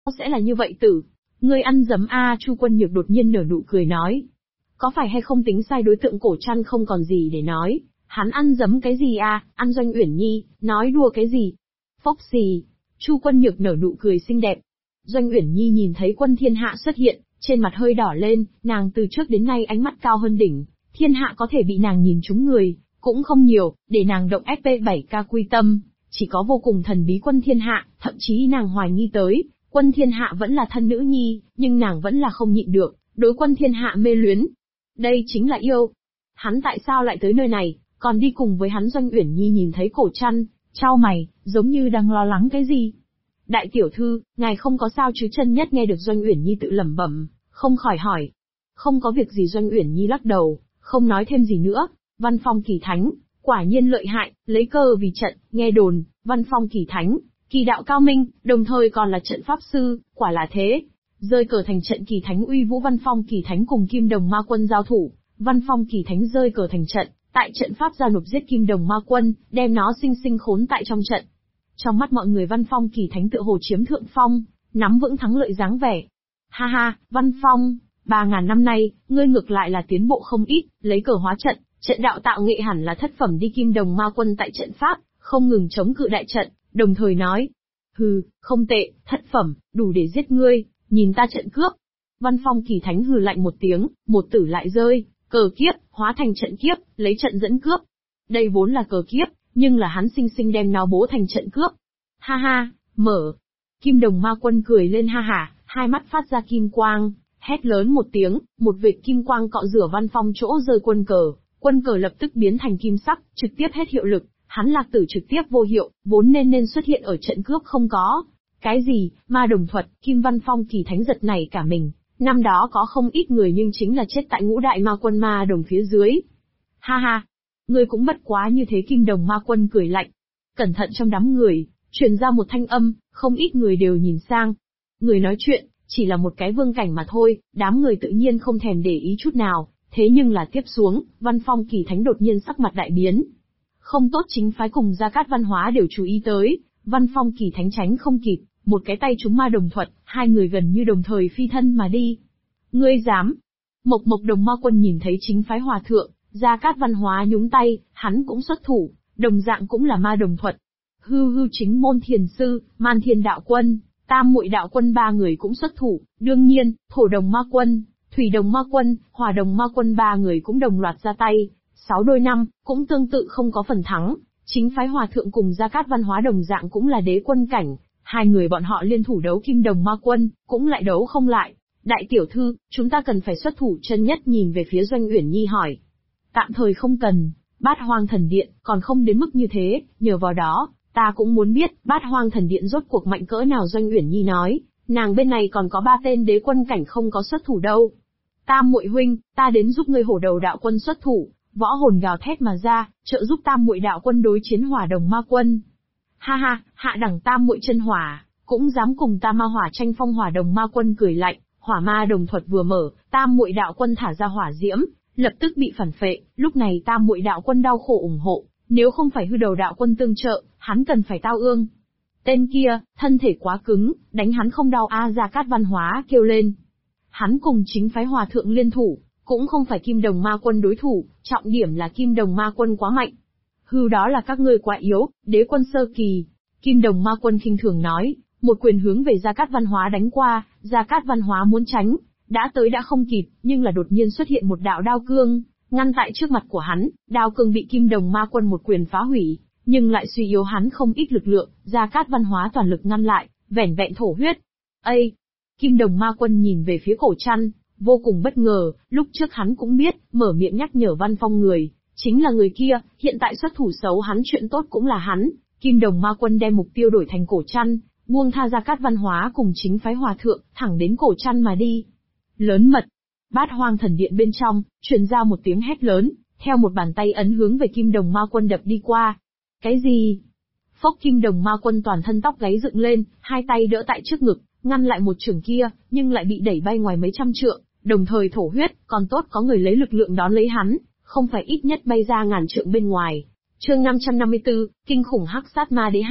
sẽ là như vậy tử. Ngươi ăn dấm a, Chu Quân Nhược đột nhiên nở nụ cười nói. Có phải hay không tính sai đối tượng Cổ Trăn không còn gì để nói, hắn ăn dấm cái gì a, ăn Doanh Uyển Nhi, nói đùa cái gì? Phốc xì, Chu Quân Nhược nở nụ cười xinh đẹp. Doanh Uyển Nhi nhìn thấy Quân Thiên Hạ xuất hiện, trên mặt hơi đỏ lên, nàng từ trước đến nay ánh mắt cao hơn đỉnh, Thiên Hạ có thể bị nàng nhìn trúng người, cũng không nhiều, để nàng động SP7K quy tâm, chỉ có vô cùng thần bí Quân Thiên Hạ, thậm chí nàng hoài nghi tới, Quân Thiên Hạ vẫn là thân nữ nhi, nhưng nàng vẫn là không nhịn được, đối Quân Thiên Hạ mê luyến. Đây chính là yêu. Hắn tại sao lại tới nơi này, còn đi cùng với hắn? Doanh Uyển Nhi nhìn thấy Cổ Trăn, chau mày, giống như đang lo lắng cái gì. Đại tiểu thư, ngài không có sao chứ? Chân Nhất nghe được Doanh Uyển Nhi tự lẩm bẩm, không khỏi hỏi. Không có việc gì. Doanh Uyển Nhi lắc đầu, không nói thêm gì nữa. Văn Phong Kỳ Thánh, quả nhiên lợi hại, lấy cơ vì trận, nghe đồn, Văn Phong Kỳ Thánh, kỳ đạo cao minh, đồng thời còn là trận pháp sư, quả là thế. Rơi cờ thành trận, Kỳ Thánh uy vũ. Văn Phong Kỳ Thánh cùng Kim Đồng Ma Quân giao thủ, Văn Phong Kỳ Thánh rơi cờ thành trận, tại trận pháp giao nộp giết Kim Đồng Ma Quân, đem nó sinh sinh khốn tại trong trận. Trong mắt mọi người Văn Phong Kỳ Thánh tựa hồ chiếm thượng phong, nắm vững thắng lợi dáng vẻ. Ha ha, Văn Phong, 3.000 năm nay, ngươi ngược lại là tiến bộ không ít, lấy cờ hóa trận, trận đạo tạo nghệ hẳn là thất phẩm đi. Kim Đồng Ma Quân tại trận pháp, không ngừng chống cự đại trận, đồng thời nói. Hừ, không tệ, thất phẩm, đủ để giết ngươi, nhìn ta trận cướp. Văn Phong Kỳ Thánh hừ lạnh một tiếng, một tử lại rơi, cờ kiếp, hóa thành trận kiếp, lấy trận dẫn cướp. Đây vốn là cờ kiếp, nhưng là hắn sinh sinh đem nó bố thành trận cướp. Ha ha, mở. Kim Đồng Ma Quân cười lên ha hả, hai mắt phát ra kim quang, hét lớn một tiếng, một vệt kim quang cọ rửa Văn Phong chỗ rơi quân cờ lập tức biến thành kim sắc, trực tiếp hết hiệu lực, hắn Lạc Tử trực tiếp vô hiệu, vốn nên xuất hiện ở trận cướp không có. Cái gì, ma đồng thuật? Kim Văn Phong Kỳ Thánh giật nảy cả mình, năm đó có không ít người nhưng chính là chết tại ngũ đại ma quân ma đồng phía dưới. Ha ha, ngươi cũng bất quá như thế. Kim Đồng Ma Quân cười lạnh. Cẩn thận, trong đám người, truyền ra một thanh âm, không ít người đều nhìn sang. Người nói chuyện, chỉ là một cái vương cảnh mà thôi, đám người tự nhiên không thèm để ý chút nào, thế nhưng là tiếp xuống, Văn Phong Kỳ Thánh đột nhiên sắc mặt đại biến. Không tốt, chính phái cùng Gia Cát Văn Hóa đều chú ý tới, Văn Phong Kỳ Thánh tránh không kịp, một cái tay trúng ma đồng thuật, hai người gần như đồng thời phi thân mà đi. Ngươi dám? Mộc Mộc Đồng Ma Quân nhìn thấy chính phái hòa thượng, Gia Cát Văn Hóa nhúng tay, hắn cũng xuất thủ, đồng dạng cũng là ma đồng thuật. Hư chính môn thiền sư, Man Thiên Đạo Quân, Tam Muội Đạo Quân ba người cũng xuất thủ, đương nhiên, Thổ Đồng Ma Quân, Thủy Đồng Ma Quân, Hỏa Đồng Ma Quân ba người cũng đồng loạt ra tay, 6 đôi 5, cũng tương tự không có phần thắng. Chính phái hòa thượng cùng Gia Cát Văn Hóa đồng dạng cũng là đế quân cảnh, hai người bọn họ liên thủ đấu Kim Đồng Ma Quân, cũng lại đấu không lại. Đại tiểu thư, chúng ta cần phải xuất thủ. Chân Nhất nhìn về phía Doanh Uyển Nhi hỏi. Tạm thời không cần, Bát Hoang Thần Điện, còn không đến mức như thế, nhờ vào đó, ta cũng muốn biết, Bát Hoang Thần Điện rốt cuộc mạnh cỡ nào. Doanh Uyển Nhi nói, nàng bên này còn có 3 tên đế quân cảnh không có xuất thủ đâu. Tam Muội huynh, ta đến giúp ngươi Hổ Đầu Đạo Quân xuất thủ. Võ hồn gào thét mà ra, trợ giúp Tam Muội Đạo Quân đối chiến Hỏa Đồng Ma Quân. Ha ha, hạ đẳng Tam Muội chân hỏa, cũng dám cùng ta ma hỏa tranh phong. Hỏa Đồng Ma Quân cười lạnh, hỏa ma đồng thuật vừa mở, Tam Muội Đạo Quân thả ra hỏa diễm, lập tức bị phản phệ. Lúc này Tam Muội Đạo Quân đau khổ ủng hộ, nếu không phải Hư Đầu Đạo Quân tương trợ, hắn cần phải tao ương. Tên kia, thân thể quá cứng, đánh hắn không đau a. Gia Cát Văn Hóa kêu lên. Hắn cùng chính phái hòa thượng liên thủ, cũng không phải Kim Đồng Ma Quân đối thủ, trọng điểm là Kim Đồng Ma Quân quá mạnh. Hư, đó là các ngươi quá yếu, đế quân sơ kỳ. Kim Đồng Ma Quân khinh thường nói, một quyền hướng về Gia Cát Văn Hóa đánh qua. Gia Cát Văn Hóa muốn tránh, đã tới đã không kịp, nhưng là đột nhiên xuất hiện một đạo đao cương, ngăn tại trước mặt của hắn. Đao cương bị Kim Đồng Ma Quân một quyền phá hủy, nhưng lại suy yếu hắn không ít lực lượng. Gia Cát Văn Hóa toàn lực ngăn lại, vẻn vẹn thổ huyết. Ây! Kim Đồng Ma Quân nhìn về phía Cổ Trăn, vô cùng bất ngờ. Lúc trước hắn cũng biết, mở miệng nhắc nhở Văn Phong người, chính là người kia, hiện tại xuất thủ xấu hắn, chuyện tốt cũng là hắn. Kim Đồng Ma Quân đem mục tiêu đổi thành Cổ Trăn, buông tha Gia Cát Văn Hóa cùng chính phái hòa thượng, thẳng đến Cổ Trăn mà đi. Lớn mật! Bát Hoang Thần Điện bên trong, truyền ra một tiếng hét lớn, theo một bàn tay ấn hướng về Kim Đồng Ma Quân đập đi qua. Cái gì? Phốc! Kim Đồng Ma Quân toàn thân tóc gáy dựng lên, hai tay đỡ tại trước ngực, ngăn lại một chưởng kia, nhưng lại bị đẩy bay ngoài mấy trăm trượng, đồng thời thổ huyết. Còn tốt có người lấy lực lượng đón lấy hắn, không phải ít nhất bay ra ngàn trượng bên ngoài. Chương 554, Kinh khủng Hắc Sát Ma Đế 2,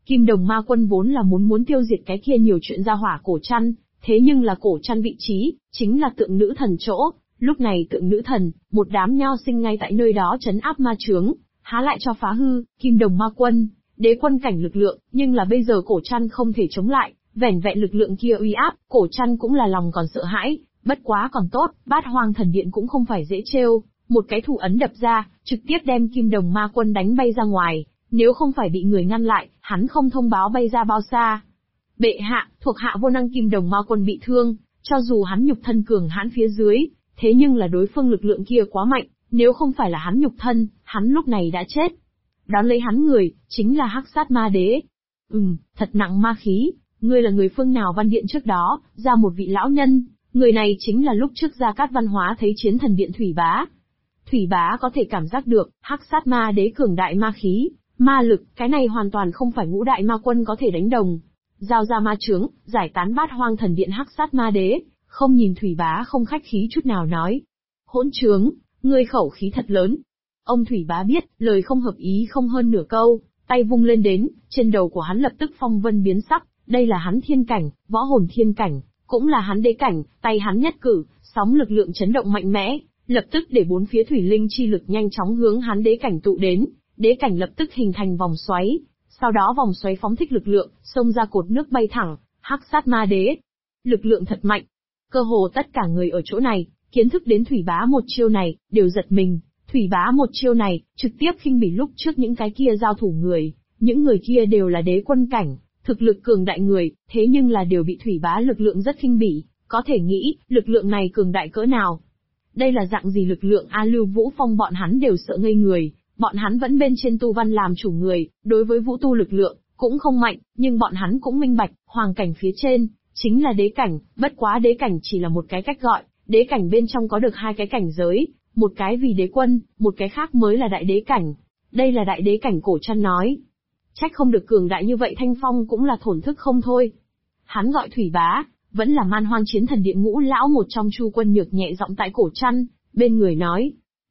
Kim Đồng Ma Quân vốn là muốn tiêu diệt cái kia nhiều chuyện ra hỏa Cổ Trăn, thế nhưng là Cổ Trăn vị trí, chính là tượng nữ thần chỗ, lúc này tượng nữ thần, một đám nho sinh ngay tại nơi đó trấn áp ma chướng, há lại cho phá hư, Kim Đồng Ma Quân, đế quân cảnh lực lượng, nhưng là bây giờ Cổ Trăn không thể chống lại, vẻn vẹn lực lượng kia uy áp, Cổ Trăn cũng là lòng còn sợ hãi, bất quá còn tốt, Bát Hoang Thần Điện cũng không phải dễ trêu, một cái thủ ấn đập ra, trực tiếp đem Kim Đồng Ma Quân đánh bay ra ngoài, nếu không phải bị người ngăn lại, hắn không thông báo bay ra bao xa. Bệ hạ, thuộc hạ vô năng Kim Đồng Ma Quân bị thương, cho dù hắn nhục thân cường hãn phía dưới, thế nhưng là đối phương lực lượng kia quá mạnh, nếu không phải là hắn nhục thân, hắn lúc này đã chết. Đón lấy hắn người, chính là Hắc Sát Ma Đế. Thật nặng ma khí, ngươi là người phương nào? Văn điện trước đó, ra một vị lão nhân, người này chính là lúc trước Gia Cát Văn Hóa thấy chiến thần điện Thủy Bá. Thủy Bá có thể cảm giác được, Hắc Sát Ma Đế cường đại ma khí, ma lực, cái này hoàn toàn không phải ngũ đại ma quân có thể đánh đồng. Giao ra ma chướng, giải tán Bát Hoang Thần Điện Hắc Sát Ma Đế, không nhìn Thủy Bá không khách khí chút nào nói. Hỗn trướng, ngươi khẩu khí thật lớn. Ông Thủy Bá biết, lời không hợp ý không hơn nửa câu, tay vung lên đến, trên đầu của hắn lập tức phong vân biến sắc, đây là hắn thiên cảnh, võ hồn thiên cảnh, cũng là hắn đế cảnh, tay hắn nhất cử, sóng lực lượng chấn động mạnh mẽ, lập tức để bốn phía thủy linh chi lực nhanh chóng hướng hắn đế cảnh tụ đến, đế cảnh lập tức hình thành vòng xoáy, sau đó vòng xoáy phóng thích lực lượng, xông ra cột nước bay thẳng, Hắc Sát Ma Đế. Lực lượng thật mạnh. Cơ hồ tất cả người ở chỗ này, kiến thức đến Thủy Bá một chiêu này, đều giật mình. Thủy Bá một chiêu này, trực tiếp khinh bỉ lúc trước những cái kia giao thủ người, những người kia đều là đế quân cảnh, thực lực cường đại người, thế nhưng là đều bị Thủy Bá lực lượng rất khinh bỉ, có thể nghĩ, lực lượng này cường đại cỡ nào. Đây là dạng gì lực lượng? Lưu Vũ Phong bọn hắn đều sợ ngây người, bọn hắn vẫn bên trên tu văn làm chủ người, đối với vũ tu lực lượng, cũng không mạnh, nhưng bọn hắn cũng minh bạch, hoàng cảnh phía trên, chính là đế cảnh, bất quá đế cảnh chỉ là một cái cách gọi, đế cảnh bên trong có được hai cái cảnh giới, một cái vì đế quân, một cái khác mới là đại đế cảnh. Đây là đại đế cảnh. Cổ Trăn nói. Trách không được cường đại như vậy. Thanh Phong cũng là thổn thức không thôi. Hắn gọi Thủy Bá, vẫn là Man Hoang Chiến Thần Điện ngũ lão một trong. Chu Quân Nhược nhẹ giọng tại Cổ Trăn, bên người nói.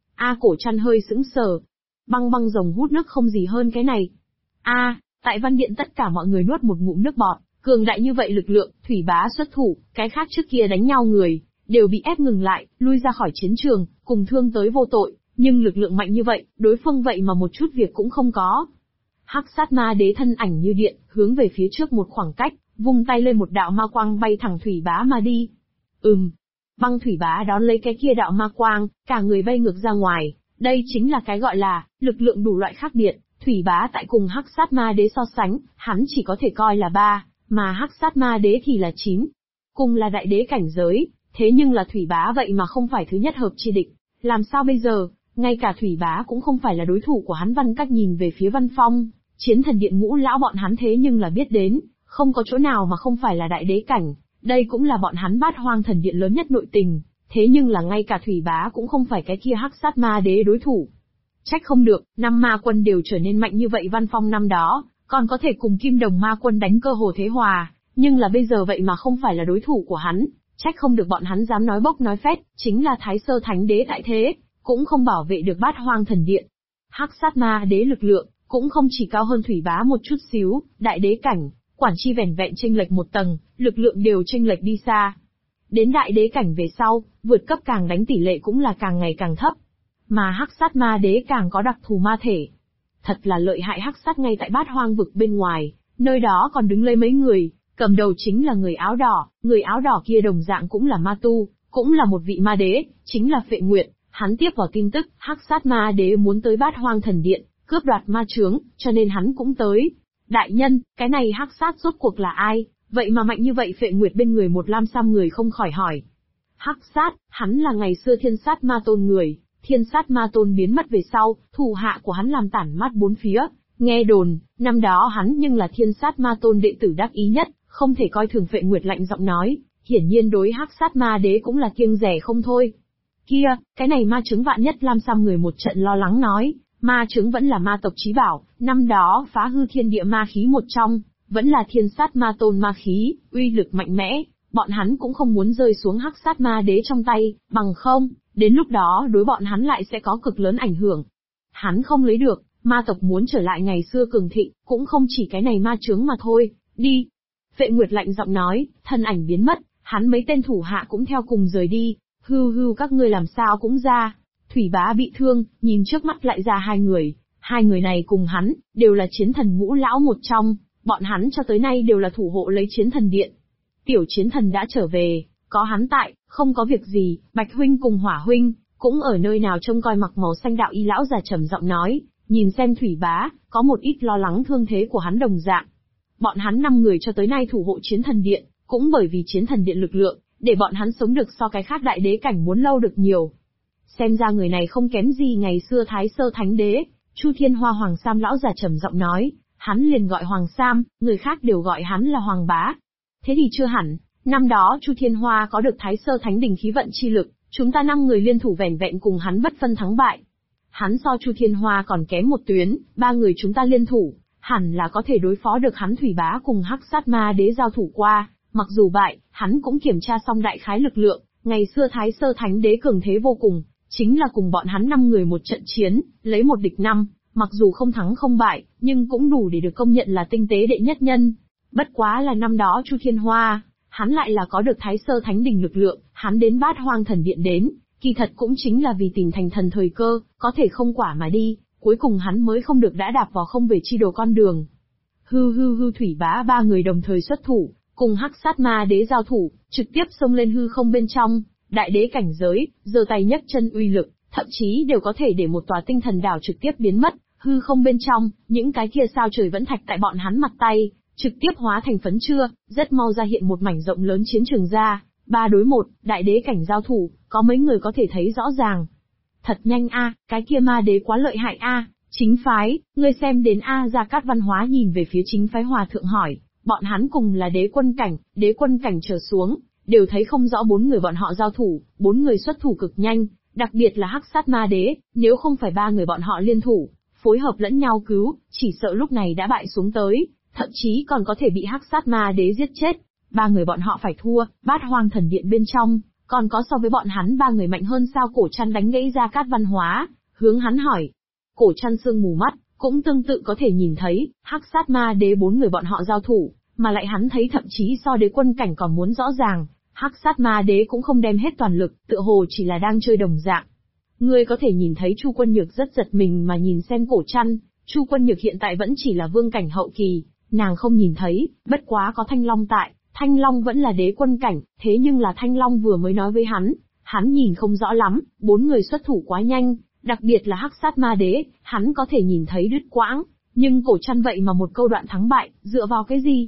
Cổ Trăn hơi sững sờ. Băng băng rồng hút nước không gì hơn cái này. Tại văn điện tất cả mọi người nuốt một ngụm nước bọt, cường đại như vậy lực lượng, Thủy Bá xuất thủ, cái khác trước kia đánh nhau người, đều bị ép ngừng lại, lui ra khỏi chiến trường, cùng thương tới vô tội, nhưng lực lượng mạnh như vậy, đối phương vậy mà một chút việc cũng không có. Hắc Sát Ma Đế thân ảnh như điện, hướng về phía trước một khoảng cách, vung tay lên một đạo ma quang bay thẳng Thủy Bá mà đi. Băng Thủy Bá đón lấy cái kia đạo ma quang, cả người bay ngược ra ngoài, đây chính là cái gọi là, lực lượng đủ loại khác biệt. Thủy Bá tại cùng Hắc Sát Ma Đế so sánh, hắn chỉ có thể coi là 3, mà Hắc Sát Ma Đế thì là 9. Cùng là đại đế cảnh giới, thế nhưng là Thủy Bá vậy mà không phải thứ nhất hợp chi địch. Làm sao bây giờ, ngay cả Thủy Bá cũng không phải là đối thủ của hắn. Văn Cách nhìn về phía Văn Phong, Chiến Thần Điện ngũ lão bọn hắn thế nhưng là biết đến, không có chỗ nào mà không phải là đại đế cảnh, đây cũng là bọn hắn Bát Hoang Thần Điện lớn nhất nội tình, thế nhưng là ngay cả Thủy Bá cũng không phải cái kia Hắc Sát Ma Đế đối thủ. Trách không được, năm ma quân đều trở nên mạnh như vậy. Văn Phong năm đó, còn có thể cùng Kim Đồng Ma Quân đánh cơ hồ thế hòa, nhưng là bây giờ vậy mà không phải là đối thủ của hắn. Trách không được bọn hắn dám nói bốc nói phét, chính là Thái Sơ Thánh Đế tại thế, cũng không bảo vệ được Bát Hoang Thần Điện. Hắc Sát Ma Đế lực lượng, cũng không chỉ cao hơn Thủy Bá một chút xíu, đại đế cảnh, quản chi vẻn vẹn chênh lệch một tầng, lực lượng đều chênh lệch đi xa. Đến đại đế cảnh về sau, vượt cấp càng đánh tỷ lệ cũng là càng ngày càng thấp. Mà Hắc Sát Ma Đế càng có đặc thù ma thể. Thật là lợi hại. Hắc Sát ngay tại Bát Hoang vực bên ngoài, nơi đó còn đứng lấy mấy người, cầm đầu chính là người áo đỏ kia đồng dạng cũng là ma tu, cũng là một vị ma đế, chính là Phệ Nguyệt. Hắn tiếp vào tin tức, Hắc Sát Ma Đế muốn tới Bát Hoang Thần Điện, cướp đoạt ma chướng, cho nên hắn cũng tới. Đại nhân, cái này Hắc Sát rốt cuộc là ai, vậy mà mạnh như vậy? Phệ Nguyệt bên người một lam sam người không khỏi hỏi. Hắc Sát, hắn là ngày xưa Thiên Sát Ma Tôn người. Thiên Sát Ma Tôn biến mất về sau, thủ hạ của hắn làm tản mát bốn phía. Nghe đồn, năm đó hắn nhưng là Thiên Sát Ma Tôn đệ tử đắc ý nhất, không thể coi thường. Phệ Nguyệt lạnh giọng nói, hiển nhiên đối Hắc Sát Ma Đế cũng là kiêng dè không thôi. Kia, cái này ma chứng vạn nhất. Lam Sam người một trận lo lắng nói, ma chứng vẫn là ma tộc chí bảo, năm đó phá hư thiên địa ma khí một trong, vẫn là Thiên Sát Ma Tôn ma khí, uy lực mạnh mẽ, bọn hắn cũng không muốn rơi xuống Hắc Sát Ma Đế trong tay, bằng không, đến lúc đó đối bọn hắn lại sẽ có cực lớn ảnh hưởng. Hắn không lấy được, Ma tộc muốn trở lại ngày xưa cường thịnh, cũng không chỉ cái này ma chướng mà thôi, đi. Vệ Nguyệt lạnh giọng nói, thân ảnh biến mất, hắn mấy tên thủ hạ cũng theo cùng rời đi, hưu các ngươi làm sao cũng ra. Thủy Bá bị thương, nhìn trước mắt lại ra hai người này cùng hắn, đều là chiến thần ngũ lão một trong, bọn hắn cho tới nay đều là thủ hộ lấy chiến thần điện. Tiểu chiến thần đã trở về, có hắn tại, không có việc gì, Bạch huynh cùng Hỏa huynh, cũng ở nơi nào trông coi mặc màu xanh đạo y lão già trầm giọng nói, nhìn xem Thủy Bá, có một ít lo lắng thương thế của hắn đồng dạng. Bọn hắn 5 người cho tới nay thủ hộ chiến thần điện, cũng bởi vì chiến thần điện lực lượng, để bọn hắn sống được so cái khác đại đế cảnh muốn lâu được nhiều. Xem ra người này không kém gì ngày xưa Thái Sơ Thánh Đế, Chu Thiên Hoa Hoàng Sam lão già trầm giọng nói, hắn liền gọi Hoàng Sam, người khác đều gọi hắn là Hoàng Bá. Thế thì chưa hẳn, năm đó Chu Thiên Hoa có được Thái Sơ Thánh Đình khí vận chi lực, chúng ta 5 người liên thủ vẻn vẹn cùng hắn bất phân thắng bại. Hắn so Chu Thiên Hoa còn kém một tuyến, 3 người chúng ta liên thủ, hẳn là có thể đối phó được hắn. Thủy Bá cùng Hắc Sát Ma Đế giao thủ qua, mặc dù bại, hắn cũng kiểm tra xong đại khái lực lượng, ngày xưa Thái Sơ Thánh Đế cường thế vô cùng, chính là cùng bọn hắn 5 người một trận chiến, lấy 1 địch 5, mặc dù không thắng không bại, nhưng cũng đủ để được công nhận là tinh tế đệ nhất nhân. Bất quá là năm đó Chu Thiên Hoa, hắn lại là có được Thái Sơ Thánh Đình lực lượng, hắn đến Bát Hoang Thần Điện đến, kỳ thật cũng chính là vì tìm thành thần thời cơ, có thể không quả mà đi, cuối cùng hắn mới không được đã đạp vào không về chi đồ con đường. Thủy Bá 3 người đồng thời xuất thủ, cùng Hắc Sát Ma Đế giao thủ, trực tiếp xông lên hư không bên trong, đại đế cảnh giới, giơ tay nhấc chân uy lực, thậm chí đều có thể để một tòa tinh thần đảo trực tiếp biến mất, hư không bên trong, những cái kia sao trời vẫn thạch tại bọn hắn mặt tay, trực tiếp hóa thành phấn chưa, rất mau ra hiện một mảnh rộng lớn chiến trường ra, 3 đối 1, đại đế cảnh giao thủ, có mấy người có thể thấy rõ ràng. Thật nhanh a, cái kia ma đế quá lợi hại a, chính phái, ngươi xem đến a. Gia Cát Văn Hóa nhìn về phía chính phái hòa thượng hỏi, bọn hắn cùng là đế quân cảnh trở xuống, đều thấy không rõ 4 người bọn họ giao thủ, 4 người xuất thủ cực nhanh, đặc biệt là Hắc Sát Ma Đế, nếu không phải 3 người bọn họ liên thủ, phối hợp lẫn nhau cứu, chỉ sợ lúc này đã bại xuống tới, thậm chí còn có thể bị Hắc Sát Ma Đế giết chết. 3 người bọn họ phải thua, Bát Hoang Thần Điện bên trong, còn có so với bọn hắn 3 người mạnh hơn sao? Cổ Trăn đánh gãy Gia Cát Văn Hóa, hướng hắn hỏi. Cổ Trăn sương mù mắt, cũng tương tự có thể nhìn thấy, Hắc Sát Ma Đế 4 người bọn họ giao thủ, mà lại hắn thấy thậm chí so đế quân cảnh còn muốn rõ ràng, Hắc Sát Ma Đế cũng không đem hết toàn lực, tựa hồ chỉ là đang chơi đồng dạng. Ngươi có thể nhìn thấy Chu Quân Nhược rất giật mình mà nhìn xem Cổ Trăn, Chu Quân Nhược hiện tại vẫn chỉ là vương cảnh hậu kỳ, nàng không nhìn thấy, bất quá có Thanh Long tại, Thanh Long vẫn là đế quân cảnh, thế nhưng là Thanh Long vừa mới nói với hắn nhìn không rõ lắm, 4 người xuất thủ quá nhanh, đặc biệt là Hắc Sát Ma Đế, hắn có thể nhìn thấy đứt quãng, nhưng Cổ Trăn vậy mà một câu đoạn thắng bại, dựa vào cái gì?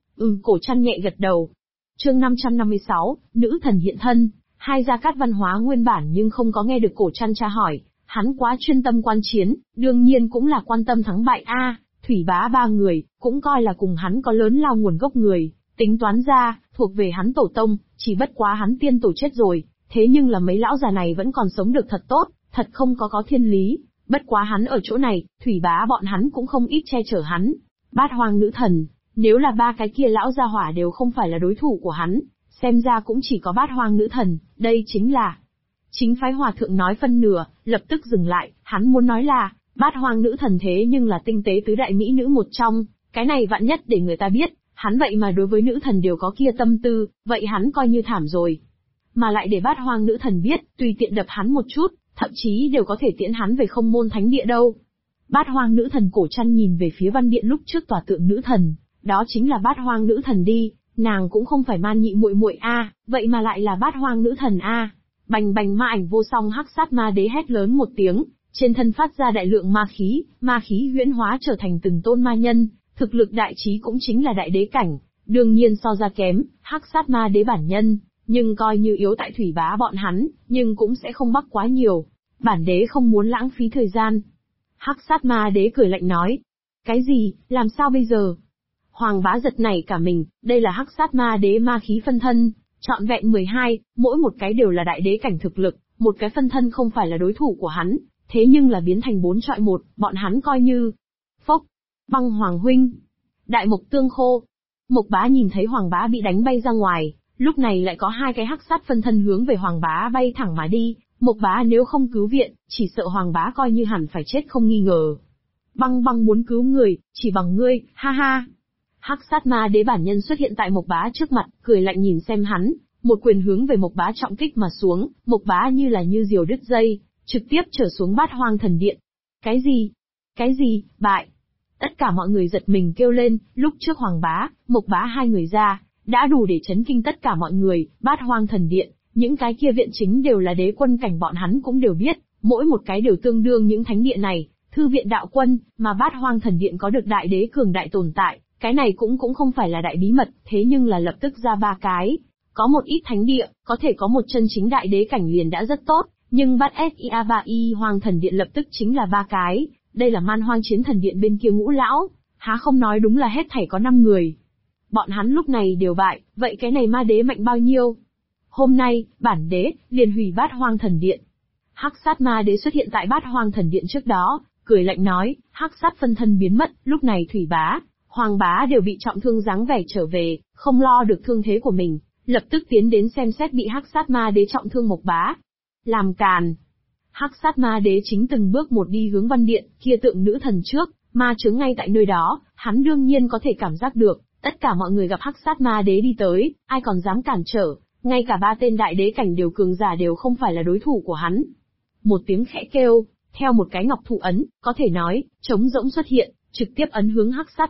Cổ Trăn nhẹ gật đầu. Chương 556, nữ thần hiện thân. Hai Gia Cát Văn Hóa nguyên bản nhưng không có nghe được Cổ Trăn tra hỏi, hắn quá chuyên tâm quan chiến, đương nhiên cũng là quan tâm thắng bại a. Thủy Bá 3 người, cũng coi là cùng hắn có lớn lao nguồn gốc người, tính toán ra, thuộc về hắn tổ tông, chỉ bất quá hắn tiên tổ chết rồi, thế nhưng là mấy lão già này vẫn còn sống được thật tốt, thật không có thiên lý, bất quá hắn ở chỗ này, Thủy Bá bọn hắn cũng không ít che chở hắn. Bát Hoang nữ thần, nếu là 3 cái kia lão gia hỏa đều không phải là đối thủ của hắn, xem ra cũng chỉ có Bát Hoang nữ thần, đây chính là. Chính phái hòa thượng nói phân nửa, lập tức dừng lại, hắn muốn nói là, Bát Hoang nữ thần thế nhưng là tinh tế tứ đại mỹ nữ một trong, cái này vạn nhất để người ta biết, hắn vậy mà đối với nữ thần đều có kia tâm tư, vậy hắn coi như thảm rồi. Mà lại để Bát Hoang nữ thần biết, tùy tiện đập hắn một chút, thậm chí đều có thể tiễn hắn về không môn thánh địa đâu. Bát Hoang nữ thần Cổ Trăn nhìn về phía văn điện lúc trước tòa tượng nữ thần, đó chính là Bát Hoang nữ thần đi, nàng cũng không phải Man Nhị muội muội a, vậy mà lại là Bát Hoang nữ thần a. Bành bành ma ảnh vô song Hắc Sát Ma Đế hét lớn một tiếng, trên thân phát ra đại lượng ma khí huyễn hóa trở thành từng tôn ma nhân, thực lực đại trí cũng chính là đại đế cảnh, đương nhiên so ra kém Hắc Sát Ma Đế bản nhân, nhưng coi như yếu tại Thủy Bá bọn hắn, nhưng cũng sẽ không mắc quá nhiều. Bản đế không muốn lãng phí thời gian. Hắc Sát Ma Đế cười lạnh nói. Cái gì, làm sao bây giờ? Hoàng Bá giật nảy cả mình, đây là Hắc Sát Ma Đế ma khí phân thân, trọn vẹn 12, mỗi một cái đều là đại đế cảnh thực lực, một cái phân thân không phải là đối thủ của hắn, thế nhưng là biến thành 4 chọi 1, bọn hắn coi như. Phốc, Băng Hoàng huynh, Đại Mộc Tương Khô. Mộc Bá nhìn thấy Hoàng Bá bị đánh bay ra ngoài, lúc này lại có 2 cái hắc sát phân thân hướng về Hoàng Bá bay thẳng mà đi, Mộc Bá nếu không cứu viện, chỉ sợ Hoàng Bá coi như hẳn phải chết không nghi ngờ. Băng băng muốn cứu người, chỉ bằng ngươi, ha ha. Hắc sát ma đế bản nhân xuất hiện tại Mộc Bá trước mặt, cười lạnh nhìn xem hắn, một quyền hướng về Mộc Bá trọng kích mà xuống, Mộc Bá như diều đứt dây, trực tiếp trở xuống Bát Hoang Thần Điện. Cái gì? Cái gì? Bại? Tất cả mọi người giật mình kêu lên, lúc trước Hoàng Bá, Mộc Bá hai người ra, đã đủ để chấn kinh tất cả mọi người, Bát Hoang Thần Điện, những cái kia viện chính đều là đế quân cảnh, bọn hắn cũng đều biết, mỗi một cái đều tương đương những thánh điện này, thư viện đạo quân, mà Bát Hoang Thần Điện có được đại đế cường đại tồn tại, cái này cũng không phải là đại bí mật, thế nhưng là lập tức ra ba cái. Có một ít thánh địa, có thể có một chân chính đại đế cảnh liền đã rất tốt, nhưng Bát SIA3Y Hoang Thần Điện lập tức chính là ba cái, đây là Man Hoang Chiến Thần Điện bên kia ngũ lão, há không nói đúng là hết thảy có 5 người. Bọn hắn lúc này đều bại, vậy cái này ma đế mạnh bao nhiêu? Hôm nay, bản đế, liền hủy Bát Hoang Thần Điện. Hắc sát ma đế xuất hiện tại Bát Hoang Thần Điện trước đó, cười lạnh nói, hắc sát phân thân biến mất, lúc này Thủy Bá, Hoàng Bá đều bị trọng thương dáng vẻ trở về, không lo được thương thế của mình, lập tức tiến đến xem xét bị hắc sát ma đế trọng thương Mộc Bá. Làm càn. Hắc sát ma đế chính từng bước một đi hướng văn điện, kia tượng nữ thần trước, ma chướng ngay tại nơi đó, hắn đương nhiên có thể cảm giác được, tất cả mọi người gặp hắc sát ma đế đi tới, ai còn dám cản trở, ngay cả ba tên đại đế cảnh đều cường giả đều không phải là đối thủ của hắn. Một tiếng khẽ kêu, theo một cái ngọc thụ ấn, có thể nói, trống rỗng xuất hiện, trực tiếp ấn hướng hắc sát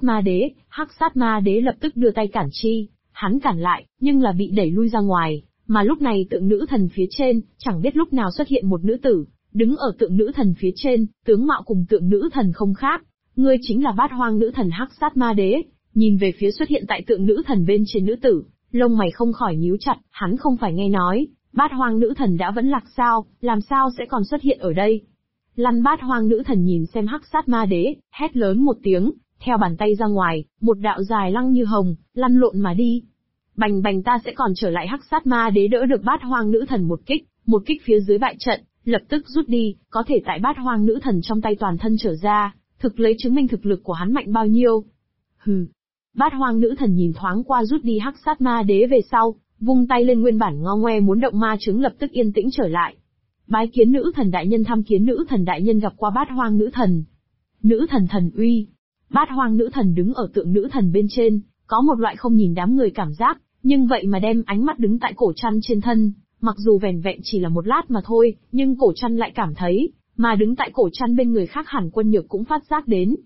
ma đế lập tức đưa tay cản chi, hắn cản lại, nhưng là bị đẩy lui ra ngoài, mà lúc này tượng nữ thần phía trên, chẳng biết lúc nào xuất hiện một nữ tử, đứng ở tượng nữ thần phía trên, tướng mạo cùng tượng nữ thần không khác, ngươi chính là Bát Hoang nữ thần hắc sát ma đế. Nhìn về phía xuất hiện tại tượng nữ thần bên trên nữ tử, lông mày không khỏi nhíu chặt, hắn không phải nghe nói, Bát Hoang nữ thần đã vẫn lạc sao, làm sao sẽ còn xuất hiện ở đây? Lăn. Bát Hoang nữ thần nhìn xem hắc sát ma đế, hét lớn một tiếng, theo bàn tay ra ngoài, một đạo dài lăng như hồng, lăn lộn mà đi. Bành bành, ta sẽ còn trở lại. Hắc sát ma đế đỡ được Bát Hoang nữ thần một kích phía dưới bại trận, lập tức rút đi, có thể tại Bát Hoang nữ thần trong tay toàn thân trở ra, thực lấy chứng minh thực lực của hắn mạnh bao nhiêu. Hừ. Bát Hoang nữ thần nhìn thoáng qua rút đi hắc sát ma đế về sau, vung tay lên, nguyên bản ngo ngoe muốn động ma trứng lập tức yên tĩnh trở lại. Bái kiến nữ thần đại nhân, tham kiến nữ thần đại nhân, gặp qua Bát Hoang nữ thần. Nữ thần thần uy. Bát Hoang nữ thần đứng ở tượng nữ thần bên trên, có một loại không nhìn đám người cảm giác, nhưng vậy mà đem ánh mắt đứng tại cổ trăn trên thân, mặc dù vẻn vẹn chỉ là một lát mà thôi, nhưng cổ trăn lại cảm thấy, mà đứng tại cổ trăn bên người khác hẳn Quân Nhược cũng phát giác đến.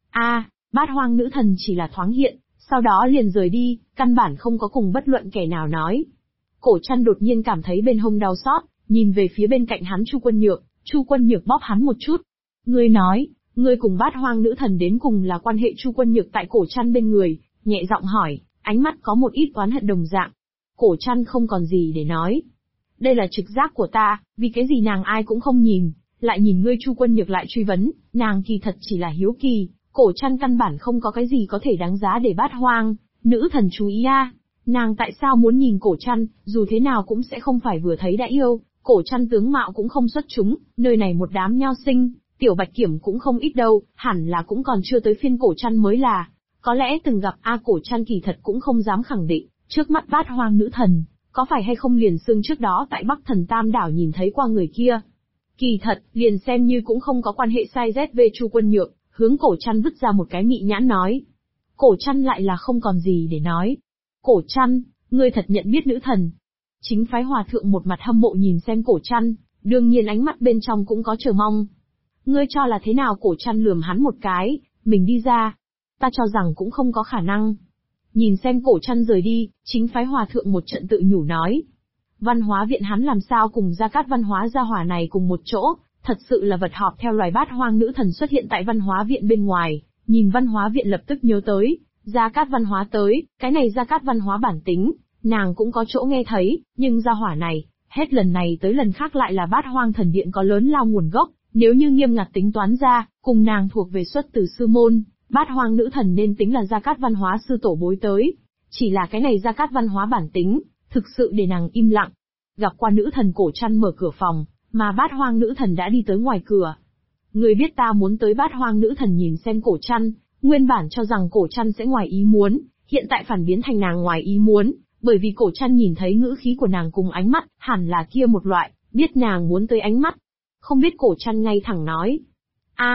Bát Hoang nữ thần chỉ là thoáng hiện, sau đó liền rời đi, căn bản không có cùng bất luận kẻ nào nói. Cổ trăn đột nhiên cảm thấy bên hông đau xót, nhìn về phía bên cạnh hắn Chu Quân Nhược bóp hắn một chút. Ngươi nói, ngươi cùng Bát Hoang nữ thần đến cùng là quan hệ? Chu Quân Nhược tại cổ trăn bên người, nhẹ giọng hỏi, ánh mắt có một ít oán hận đồng dạng. Cổ trăn không còn gì để nói. Đây là trực giác của ta, vì cái gì nàng ai cũng không nhìn, lại nhìn ngươi. Chu Quân Nhược lại truy vấn, nàng kỳ thật chỉ là hiếu kỳ, cổ trăn căn bản không có cái gì có thể đáng giá để Bát Hoang nữ thần chú ý Nàng tại sao muốn nhìn cổ trăn, dù thế nào cũng sẽ không phải vừa thấy đã yêu, cổ trăn tướng mạo cũng không xuất chúng, nơi này một đám nho sinh, tiểu bạch kiểm cũng không ít đâu, hẳn là cũng còn chưa tới phiên cổ trăn mới là. Có lẽ từng gặp cổ trăn kỳ thật cũng không dám khẳng định, trước mắt Bát Hoang nữ thần, có phải hay không liền xương trước đó tại Bắc Thần Tam đảo nhìn thấy qua người kia. Kỳ thật, liền xem như cũng không có quan hệ sai ZV. Chu Quân Nhược, hướng cổ trăn vứt ra một cái mị nhãn nói. Cổ trăn lại là không còn gì để nói. Cổ trăn, ngươi thật nhận biết nữ thần. Chính phái hòa thượng một mặt hâm mộ nhìn xem cổ trăn, đương nhiên ánh mắt bên trong cũng có chờ mong. Ngươi cho là thế nào? Cổ trăn lườm hắn một cái, mình đi ra. Ta cho rằng cũng không có khả năng. Nhìn xem cổ trăn rời đi, chính phái hòa thượng một trận tự nhủ nói. Văn hóa viện hắn làm sao cùng Gia Cát văn hóa gia hỏa này cùng một chỗ, thật sự là vật họp. Theo loài Bát Hoang nữ thần xuất hiện tại văn hóa viện bên ngoài, nhìn văn hóa viện lập tức nhớ tới, Gia Cát văn hóa tới, cái này Gia Cát văn hóa bản tính, nàng cũng có chỗ nghe thấy, nhưng gia hỏa này, hết lần này tới lần khác lại là Bát Hoang thần điện có lớn lao nguồn gốc, nếu như nghiêm ngặt tính toán ra, cùng nàng thuộc về xuất từ sư môn, Bát Hoang nữ thần nên tính là Gia Cát văn hóa sư tổ bối tới. Chỉ là cái này Gia Cát văn hóa bản tính, thực sự để nàng im lặng. Gặp qua nữ thần, cổ trăn mở cửa phòng, mà Bát Hoang nữ thần đã đi tới ngoài cửa. Người biết ta muốn tới? Bát Hoang nữ thần nhìn xem cổ trăn, nguyên bản cho rằng cổ trăn sẽ ngoài ý muốn, hiện tại phản biến thành nàng ngoài ý muốn, bởi vì cổ trăn nhìn thấy ngữ khí của nàng cùng ánh mắt, hẳn là kia một loại, biết nàng muốn tới ánh mắt. Không biết cổ trăn ngay thẳng nói.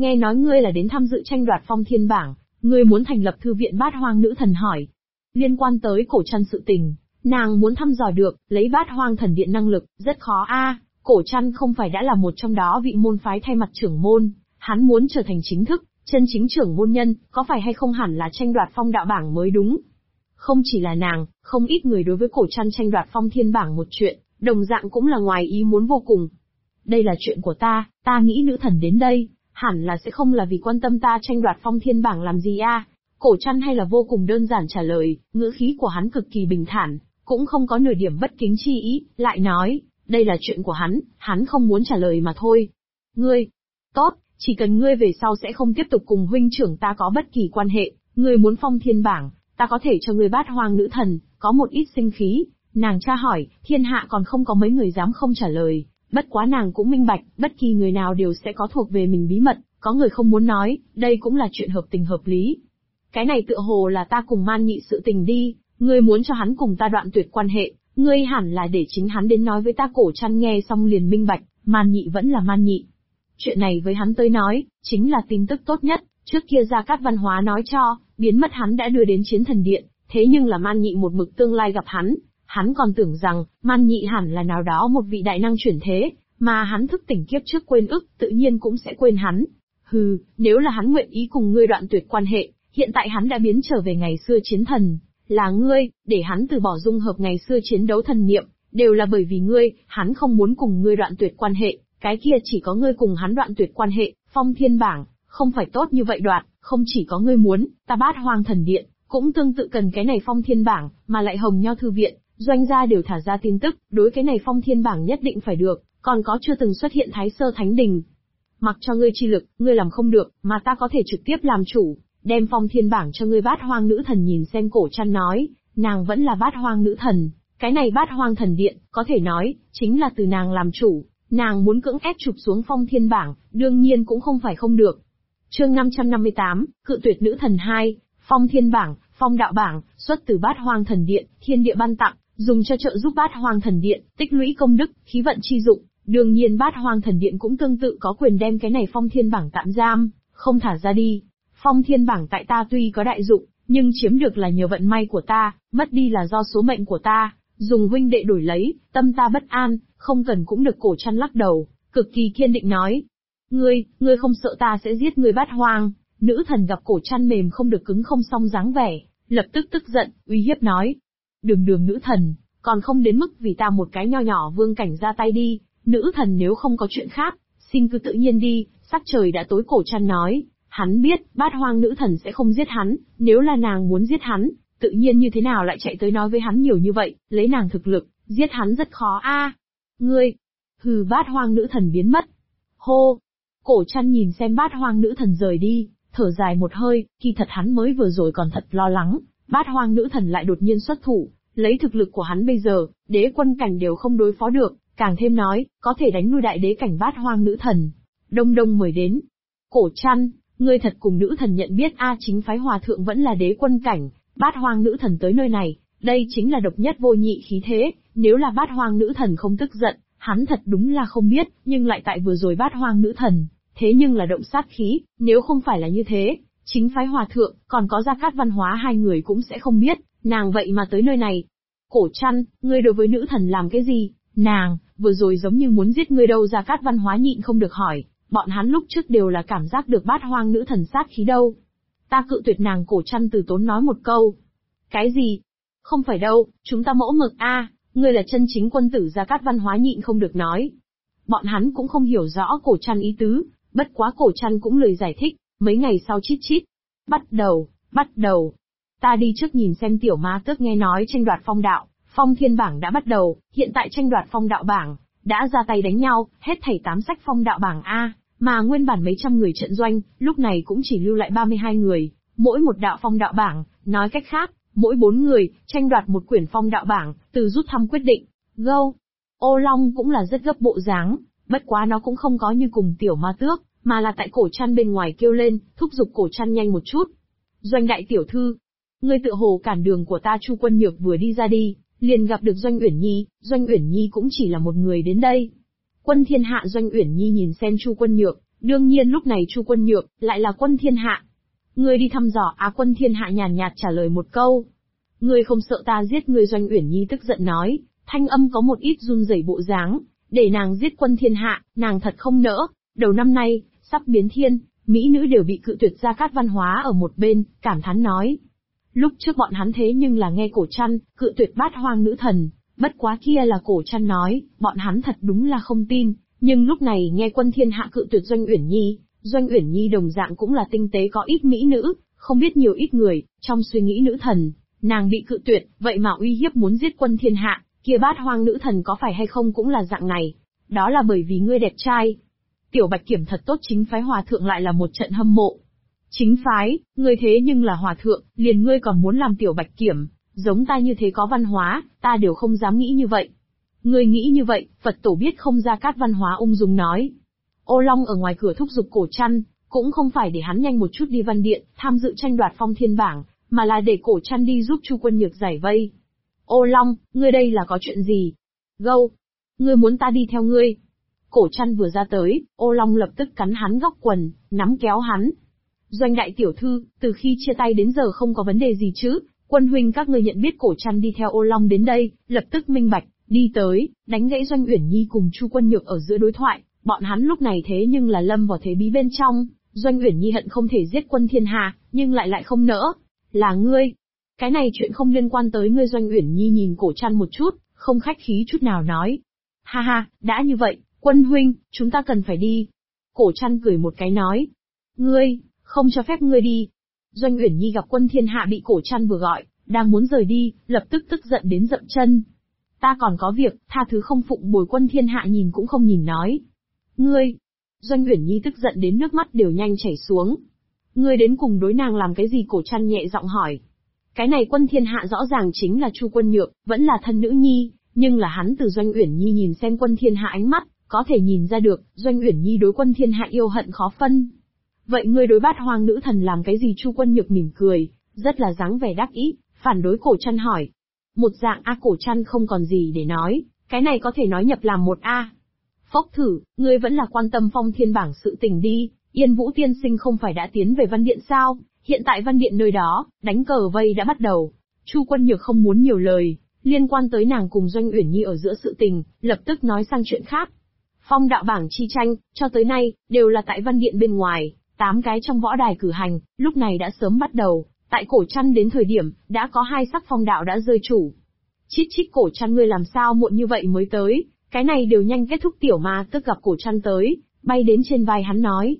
nghe nói ngươi là đến tham dự tranh đoạt phong thiên bảng, ngươi muốn thành lập thư viện Bát Hoang Nữ Thần hỏi. Liên quan tới cổ trăn sự tình, nàng muốn thăm dò được, lấy Bát Hoang Thần Điện năng lực, rất khó a. Cổ trăn không phải đã là một trong đó vị môn phái thay mặt trưởng môn, hắn muốn trở thành chính thức, chân chính trưởng môn nhân, có phải hay không hẳn là tranh đoạt phong đạo bảng mới đúng. Không chỉ là nàng, không ít người đối với cổ trăn tranh đoạt phong thiên bảng một chuyện, đồng dạng cũng là ngoài ý muốn vô cùng. Đây là chuyện của ta nghĩ nữ thần đến đây, hẳn là sẽ không là vì quan tâm ta tranh đoạt phong thiên bảng làm gì a. Cổ trăn hay là vô cùng đơn giản trả lời, ngữ khí của hắn cực kỳ bình thản, cũng không có nửa điểm bất kính chi ý, lại nói, đây là chuyện của hắn không muốn trả lời mà thôi. Ngươi, tốt, chỉ cần ngươi về sau sẽ không tiếp tục cùng huynh trưởng ta có bất kỳ quan hệ, ngươi muốn phong thiên bảng, ta có thể cho ngươi Bát Hoang Nữ Thần, có một ít sinh khí. Nàng tra hỏi, thiên hạ còn không có mấy người dám không trả lời, bất quá nàng cũng minh bạch, bất kỳ người nào đều sẽ có thuộc về mình bí mật, có người không muốn nói, đây cũng là chuyện hợp tình hợp lý. Cái này tựa hồ là ta cùng Man Nhị sự tình đi, ngươi muốn cho hắn cùng ta đoạn tuyệt quan hệ, ngươi hẳn là để chính hắn đến nói với ta. Cổ trăn nghe xong liền minh bạch, Man Nhị vẫn là Man Nhị. Chuyện này với hắn tới nói, chính là tin tức tốt nhất, trước kia Gia Cát Văn Hóa nói cho, biến mất hắn đã đưa đến Chiến Thần Điện, thế nhưng là Man Nhị một mực tương lai gặp hắn còn tưởng rằng, Man Nhị hẳn là nào đó một vị đại năng chuyển thế, mà hắn thức tỉnh kiếp trước quên ức, tự nhiên cũng sẽ quên hắn. Hừ, nếu là hắn nguyện ý cùng ngươi đoạn tuyệt quan hệ, hiện tại hắn đã biến trở về ngày xưa chiến thần, là ngươi, để hắn từ bỏ dung hợp ngày xưa chiến đấu thần niệm, đều là bởi vì ngươi, hắn không muốn cùng ngươi đoạn tuyệt quan hệ, cái kia chỉ có ngươi cùng hắn đoạn tuyệt quan hệ, phong thiên bảng, không phải tốt như vậy đoạn, không chỉ có ngươi muốn, ta Bát Hoang Thần Điện, cũng tương tự cần cái này phong thiên bảng, mà lại Hồng Nho Thư Viện, Doanh gia đều thả ra tin tức, đối cái này phong thiên bảng nhất định phải được, còn có chưa từng xuất hiện Thái Sơ Thánh Đình. Mặc cho ngươi chi lực, ngươi làm không được, mà ta có thể trực tiếp làm chủ, đem phong thiên bảng cho ngươi. Bát Hoang Nữ Thần nhìn xem cổ trăn nói, nàng vẫn là Bát Hoang Nữ Thần, cái này Bát Hoang Thần Điện, có thể nói, chính là từ nàng làm chủ, nàng muốn cưỡng ép chụp xuống phong thiên bảng, đương nhiên cũng không phải không được. Chương 558, Cự Tuyệt Nữ Thần 2, phong thiên bảng, phong đạo bảng, xuất từ Bát Hoang Thần Điện, thiên địa ban tặng, dùng cho trợ giúp Bát Hoang Thần Điện, tích lũy công đức, khí vận chi dụng. Đương nhiên Bát Hoang Thần Điện cũng tương tự có quyền đem cái này phong thiên bảng tạm giam, không thả ra đi. Phong thiên bảng tại ta tuy có đại dụng, nhưng chiếm được là nhờ vận may của ta, mất đi là do số mệnh của ta, dùng huynh đệ đổi lấy, tâm ta bất an, không cần cũng được. Cổ trăn lắc đầu, cực kỳ kiên định nói. Ngươi không sợ ta sẽ giết ngươi Bát Hoang? Nữ thần gặp cổ trăn mềm không được cứng không xong dáng vẻ, lập tức tức giận, uy hiếp nói. Đường nữ thần, còn không đến mức vì ta một cái nho nhỏ vương cảnh ra tay đi, nữ thần nếu không có chuyện khác, xin cứ tự nhiên đi. Sắc trời đã tối. Cổ trăn nói, hắn biết, Bát Hoang Nữ Thần sẽ không giết hắn, nếu là nàng muốn giết hắn, tự nhiên như thế nào lại chạy tới nói với hắn nhiều như vậy, lấy nàng thực lực, giết hắn rất khó a. Ngươi, hừ. Bát Hoang Nữ Thần biến mất. Hô. Cổ trăn nhìn xem Bát Hoang Nữ Thần rời đi, thở dài một hơi, kỳ thật hắn mới vừa rồi còn thật lo lắng, Bát Hoang Nữ Thần lại đột nhiên xuất thủ, lấy thực lực của hắn bây giờ, đế quân cảnh đều không đối phó được, càng thêm nói, có thể đánh lui đại đế cảnh Bát Hoang Nữ Thần. Đông mời đến. Cổ trăn, ngươi thật cùng nữ thần nhận biết a? Chính phái hòa thượng vẫn là đế quân cảnh, Bát Hoang Nữ Thần tới nơi này, đây chính là độc nhất vô nhị khí thế, nếu là Bát Hoang Nữ Thần không tức giận, hắn thật đúng là không biết, nhưng lại tại vừa rồi Bát Hoang Nữ Thần, thế nhưng là động sát khí, nếu không phải là như thế, chính phái hòa thượng, còn có Gia Cát Văn Hóa hai người cũng sẽ không biết, nàng vậy mà tới nơi này. Cổ trăn, ngươi đối với nữ thần làm cái gì? Nàng, vừa rồi giống như muốn giết ngươi đâu. Gia Cát Văn Hóa nhịn không được hỏi, bọn hắn lúc trước đều là cảm giác được Bát Hoang Nữ Thần sát khí đâu. Ta cự tuyệt nàng. Cổ trăn từ tốn nói một câu. Cái gì? Không phải đâu, chúng ta mẫu mực a, ngươi là chân chính quân tử. Gia Cát Văn Hóa nhịn không được nói. Bọn hắn cũng không hiểu rõ cổ trăn ý tứ, bất quá cổ trăn cũng lười giải thích, mấy ngày sau chít. Bắt đầu. Ta đi trước nhìn xem. Tiểu Ma Tước nghe nói tranh đoạt phong đạo, phong thiên bảng đã bắt đầu, hiện tại tranh đoạt phong đạo bảng, đã ra tay đánh nhau, hết thảy 8 sách phong đạo bảng a, mà nguyên bản mấy trăm người trận doanh, lúc này cũng chỉ lưu lại 32 người, mỗi một đạo phong đạo bảng, nói cách khác, mỗi 4 người, tranh đoạt một quyển phong đạo bảng, từ rút thăm quyết định. Gâu! Ô Long cũng là rất gấp bộ dáng, bất quá nó cũng không có như cùng Tiểu Ma Tước, mà là tại cổ trăn bên ngoài kêu lên, thúc giục cổ trăn nhanh một chút. Doanh đại tiểu thư, ngươi tự hồ cản đường của ta. Chu Quân Nhược vừa đi ra đi, liền gặp được Doanh Uyển Nhi. Doanh Uyển Nhi cũng chỉ là một người đến đây. Quân thiên hạ. Doanh Uyển Nhi nhìn xem Chu Quân Nhược, Đương nhiên lúc này Chu Quân Nhược, lại là Quân Thiên Hạ. Ngươi đi thăm dò Quân Thiên Hạ nhàn nhạt trả lời một câu. Ngươi không sợ ta giết ngươi? Doanh Uyển Nhi tức giận nói, thanh âm có một ít run rẩy bộ dáng. Để nàng giết Quân Thiên Hạ, nàng thật không nỡ. Đầu năm nay, sắp biến thiên, mỹ nữ đều bị cự tuyệt. Gia Cát Văn Hóa ở một bên, cảm thán nói. Lúc trước bọn hắn thế nhưng là nghe Cổ Trăn cự tuyệt Bát Hoang nữ thần, bất quá kia là Cổ Trăn nói, bọn hắn thật đúng là không tin, nhưng lúc này nghe Quân Thiên Hạ cự tuyệt Doanh Uyển Nhi đồng dạng cũng là tinh tế có ít mỹ nữ, không biết nhiều ít người, trong suy nghĩ nữ thần, nàng bị cự tuyệt, vậy mà uy hiếp muốn giết Quân Thiên Hạ, kia Bát Hoang nữ thần có phải hay không cũng là dạng này, đó là bởi vì ngươi đẹp trai. Tiểu Bạch Kiểm thật tốt, chính phái hòa thượng lại là một trận hâm mộ. Chính phái, ngươi thế nhưng là hòa thượng, liền ngươi còn muốn làm Tiểu Bạch Kiểm, giống ta như thế có văn hóa, ta đều không dám nghĩ như vậy. Ngươi nghĩ như vậy, Phật tổ biết không? Gia Cát Văn Hóa ung dung nói. Ô Long ở ngoài cửa thúc giục Cổ Trăn, cũng không phải để hắn nhanh một chút đi văn điện, tham dự tranh đoạt phong thiên bảng, mà là để Cổ Trăn đi giúp Chu Quân Nhược giải vây. Ô Long, ngươi đây là có chuyện gì? Gâu, ngươi muốn ta đi theo ngươi? Cổ Trăn vừa ra tới, Ô Long lập tức cắn hắn góc quần, nắm kéo hắn. Doanh đại tiểu thư, từ khi chia tay đến giờ không có vấn đề gì chứ? Quân huynh các ngươi nhận biết Cổ Trăn đi theo Ô Long đến đây, lập tức minh bạch, đi tới, đánh gãy Doanh Uyển Nhi cùng Chu Quân Nhược ở giữa đối thoại, bọn hắn lúc này thế nhưng là lâm vào thế bí bên trong. Doanh Uyển Nhi hận không thể giết Quân Thiên Hạ, nhưng lại không nỡ. Là ngươi? Cái này chuyện không liên quan tới ngươi. Doanh Uyển Nhi nhìn Cổ Trăn một chút, không khách khí chút nào nói. Ha ha, đã như vậy, Quân huynh, chúng ta cần phải đi. Cổ Trăn cười một cái nói. Ngươi, không cho phép ngươi đi. Doanh Uyển Nhi gặp Quân Thiên Hạ bị Cổ Trăn vừa gọi, đang muốn rời đi, lập tức tức giận đến dậm chân. Ta còn có việc, tha thứ không phụng bồi. Quân Thiên Hạ nhìn cũng không nhìn nói. Ngươi! Doanh Uyển Nhi tức giận đến nước mắt đều nhanh chảy xuống. Ngươi đến cùng đối nàng làm cái gì? Cổ Trăn nhẹ giọng hỏi. Cái này Quân Thiên Hạ rõ ràng chính là Chu Quân Nhược, vẫn là thân nữ nhi, nhưng là hắn từ Doanh Uyển Nhi nhìn xem Quân Thiên Hạ ánh mắt, có thể nhìn ra được, Doanh Uyển Nhi đối Quân Thiên Hạ yêu hận khó phân. Vậy ngươi đối Bát Hoang nữ thần làm cái gì? Chu Quân Nhược mỉm cười, rất là dáng vẻ đắc ý, phản đối Cổ Trăn hỏi. Một dạng Cổ Trăn không còn gì để nói, cái này có thể nói nhập làm một Phốc thử, ngươi vẫn là quan tâm phong thiên bảng sự tình đi, Yên Vũ tiên sinh không phải đã tiến về văn điện sao? Hiện tại văn điện nơi đó, đánh cờ vây đã bắt đầu. Chu Quân Nhược không muốn nhiều lời, liên quan tới nàng cùng Doanh Uyển Nhi ở giữa sự tình, lập tức nói sang chuyện khác. Phong đạo bảng chi tranh, cho tới nay, đều là tại văn điện bên ngoài, 8 cái trong võ đài cử hành, lúc này đã sớm bắt đầu, tại Cổ Trăn đến thời điểm, đã có 2 sắc phong đạo đã rơi chủ. Chít chít, Cổ Trăn ngươi làm sao muộn như vậy mới tới, cái này đều nhanh kết thúc. Tiểu Ma tức gặp Cổ Trăn tới, bay đến trên vai hắn nói.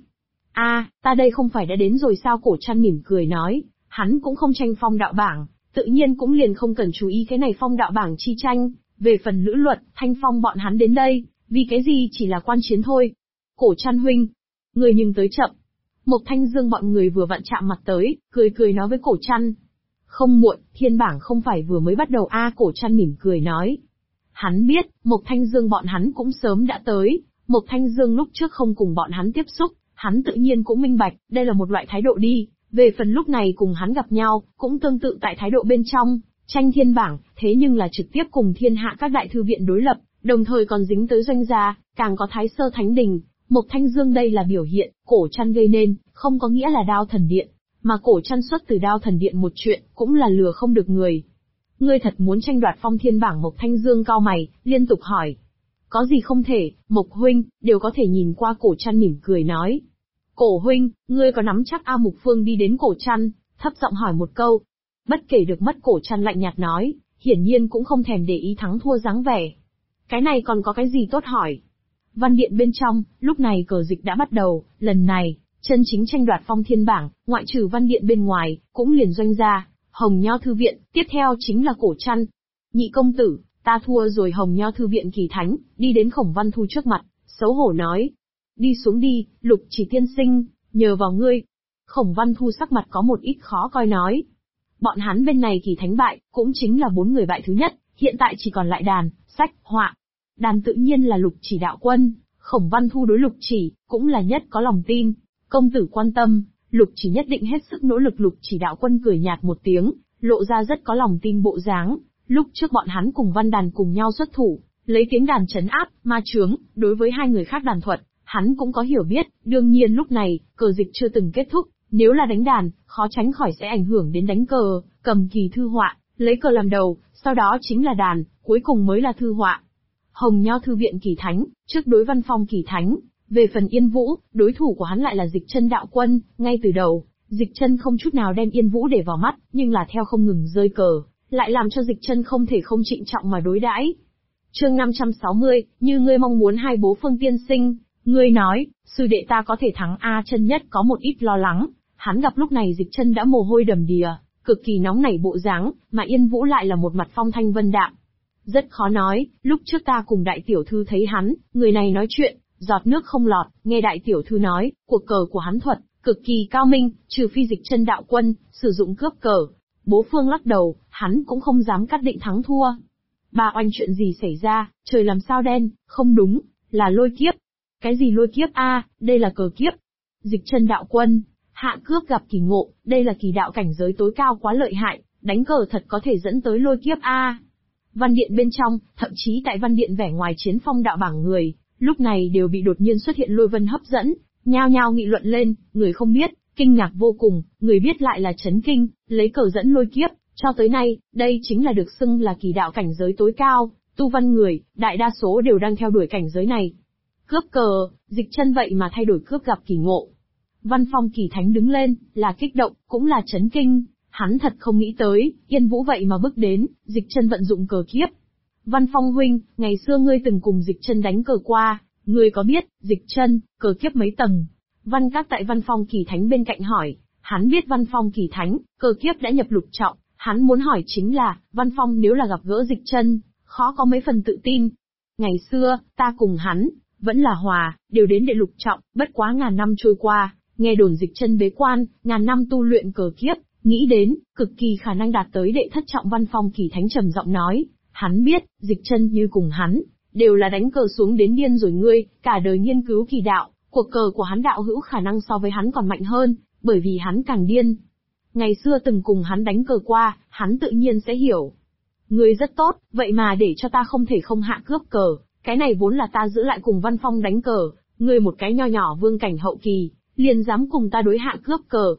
Ta đây không phải đã đến rồi sao? Cổ Trăn mỉm cười nói, hắn cũng không tranh phong đạo bảng, tự nhiên cũng liền không cần chú ý cái này phong đạo bảng chi tranh, về phần Lữ Luật, Thanh Phong bọn hắn đến đây, vì cái gì chỉ là quan chiến thôi. Cổ Trăn huynh, người nhưng tới chậm. Mộc Thanh Dương bọn người vừa vặn chạm mặt tới, cười nói với Cổ Trăn. Không muộn, thiên bảng không phải vừa mới bắt đầu Cổ Trăn mỉm cười nói. Hắn biết, Mộc Thanh Dương bọn hắn cũng sớm đã tới, Mộc Thanh Dương lúc trước không cùng bọn hắn tiếp xúc, hắn tự nhiên cũng minh bạch, đây là một loại thái độ đi, về phần lúc này cùng hắn gặp nhau, cũng tương tự tại thái độ bên trong, tranh thiên bảng, thế nhưng là trực tiếp cùng thiên hạ các đại thư viện đối lập, đồng thời còn dính tới Doanh gia, càng có Thái Sơ Thánh Đình. Mộc Thanh Dương đây là biểu hiện, Cổ Trăn gây nên, không có nghĩa là Đao Thần Điện, mà Cổ Trăn xuất từ Đao Thần Điện một chuyện, cũng là lừa không được người. Ngươi thật muốn tranh đoạt phong thiên bảng? Mộc Thanh Dương cau mày, liên tục hỏi. Có gì không thể, Mộc huynh, đều có thể nhìn qua. Cổ Trăn mỉm cười nói. Cổ huynh, ngươi có nắm chắc? Mục Phương đi đến Cổ Trăn, thấp giọng hỏi một câu. Bất kể được mất, Cổ Trăn lạnh nhạt nói, hiển nhiên cũng không thèm để ý thắng thua dáng vẻ. Cái này còn có cái gì tốt hỏi? Văn điện bên trong, lúc này cờ dịch đã bắt đầu, lần này, chân chính tranh đoạt phong thiên bảng, ngoại trừ văn điện bên ngoài, cũng liền Doanh gia, Hồng Nho thư viện, tiếp theo chính là Cổ Trăn. Nhị công tử, ta thua rồi. Hồng Nho thư viện Kỳ Thánh, đi đến Khổng Văn Thu trước mặt, xấu hổ nói. Đi xuống đi, Lục Chỉ tiên sinh, nhờ vào ngươi. Khổng Văn Thu sắc mặt có một ít khó coi nói. Bọn hắn bên này Kỳ Thánh bại, cũng chính là 4 người bại thứ nhất, hiện tại chỉ còn lại Đàn, Sách, Họa. Đàn tự nhiên là Lục Chỉ đạo quân, Khổng Văn Thu đối Lục Chỉ, cũng là nhất có lòng tin. Công tử quan tâm, Lục Chỉ nhất định hết sức nỗ lực. Lục Chỉ đạo quân cười nhạt một tiếng, lộ ra rất có lòng tin bộ dáng. Lúc trước bọn hắn cùng Văn Đàn cùng nhau xuất thủ, lấy tiếng đàn trấn áp, ma chướng, đối với 2 người khác đàn thuật, Hắn cũng có hiểu biết, đương nhiên lúc này, cờ dịch chưa từng kết thúc, nếu là đánh đàn, khó tránh khỏi sẽ ảnh hưởng đến đánh cờ, cầm kỳ thư họa, lấy cờ làm đầu, sau đó chính là đàn, cuối cùng mới là thư họa. Hồng Nho Thư Viện Kỳ Thánh, trước đối Văn Phong Kỳ Thánh. Về phần Yên Vũ, đối thủ của hắn lại là Dịch Chân đạo quân, ngay từ đầu, Dịch Chân không chút nào đem Yên Vũ để vào mắt, nhưng là theo không ngừng rơi cờ, lại làm cho Dịch Chân không thể không trịnh trọng mà đối đãi. Chương 560, như ngươi mong muốn hai bố Phương tiên sinh, ngươi nói, sư đệ ta có thể thắng a Chân nhất có một ít lo lắng, hắn gặp lúc này Dịch Chân đã mồ hôi đầm đìa, cực kỳ nóng nảy bộ dáng, mà Yên Vũ lại là một mặt phong thanh vân đạm. Rất khó nói, lúc trước ta cùng đại tiểu thư thấy hắn, người này nói chuyện, giọt nước không lọt, nghe đại tiểu thư nói, cuộc cờ của hắn thuật, cực kỳ cao minh, trừ phi Dịch Chân đạo quân, sử dụng cướp cờ. Bố Phương lắc đầu, hắn cũng không dám cắt định thắng thua. Ba oanh chuyện gì xảy ra, trời làm sao đen, không đúng, là lôi kiếp. Cái gì lôi kiếp a, đây là cờ kiếp. Dịch Chân đạo quân, hạ cướp gặp kỳ ngộ, đây là kỳ đạo cảnh giới tối cao quá lợi hại, đánh cờ thật có thể dẫn tới lôi kiếp a. Văn điện bên trong, thậm chí tại văn điện vẻ ngoài chiến phong đạo bảng người, lúc này đều bị đột nhiên xuất hiện lôi vân hấp dẫn, nhao nhao nghị luận lên, người không biết, kinh ngạc vô cùng, người biết lại là chấn kinh, lấy cờ dẫn lôi kiếp, cho tới nay, đây chính là được xưng là kỳ đạo cảnh giới tối cao, tu văn người, đại đa số đều đang theo đuổi cảnh giới này. Cướp cờ, Dịch Chân vậy mà thay đổi cướp gặp kỳ ngộ. Văn Phong Kỳ Thánh đứng lên, là kích động, cũng là chấn kinh, hắn thật không nghĩ tới, Yên Vũ vậy mà bước đến, Dịch Chân vận dụng cờ kiếp. Văn Phong huynh, ngày xưa ngươi từng cùng Dịch Chân đánh cờ qua, ngươi có biết, Dịch Chân, cờ kiếp mấy tầng? Văn Các tại Văn Phong Kỳ Thánh bên cạnh hỏi, hắn biết Văn Phong Kỳ Thánh, cờ kiếp đã nhập lục trọng, hắn muốn hỏi chính là, Văn Phong nếu là gặp gỡ Dịch Chân, khó có mấy phần tự tin. Ngày xưa, ta cùng hắn, vẫn là hòa, đều đến đệ lục trọng, bất quá ngàn năm trôi qua, nghe đồn Dịch Chân bế quan, ngàn năm tu luyện cờ kiếp, nghĩ đến, cực kỳ khả năng đạt tới đệ thất trọng. Văn Phong Kỳ Thánh trầm giọng nói, hắn biết, Dịch Chân như cùng hắn, đều là đánh cờ xuống đến điên rồi ngươi, cả đời nghiên cứu kỳ đạo, cuộc cờ của hắn đạo hữu khả năng so với hắn còn mạnh hơn, bởi vì hắn càng điên. Ngày xưa từng cùng hắn đánh cờ qua, hắn tự nhiên sẽ hiểu. Ngươi rất tốt, vậy mà để cho ta không thể không hạ cướp cờ, cái này vốn là ta giữ lại cùng Văn Phong đánh cờ, ngươi một cái nho nhỏ vương cảnh hậu kỳ, liền dám cùng ta đối hạ cướp cờ.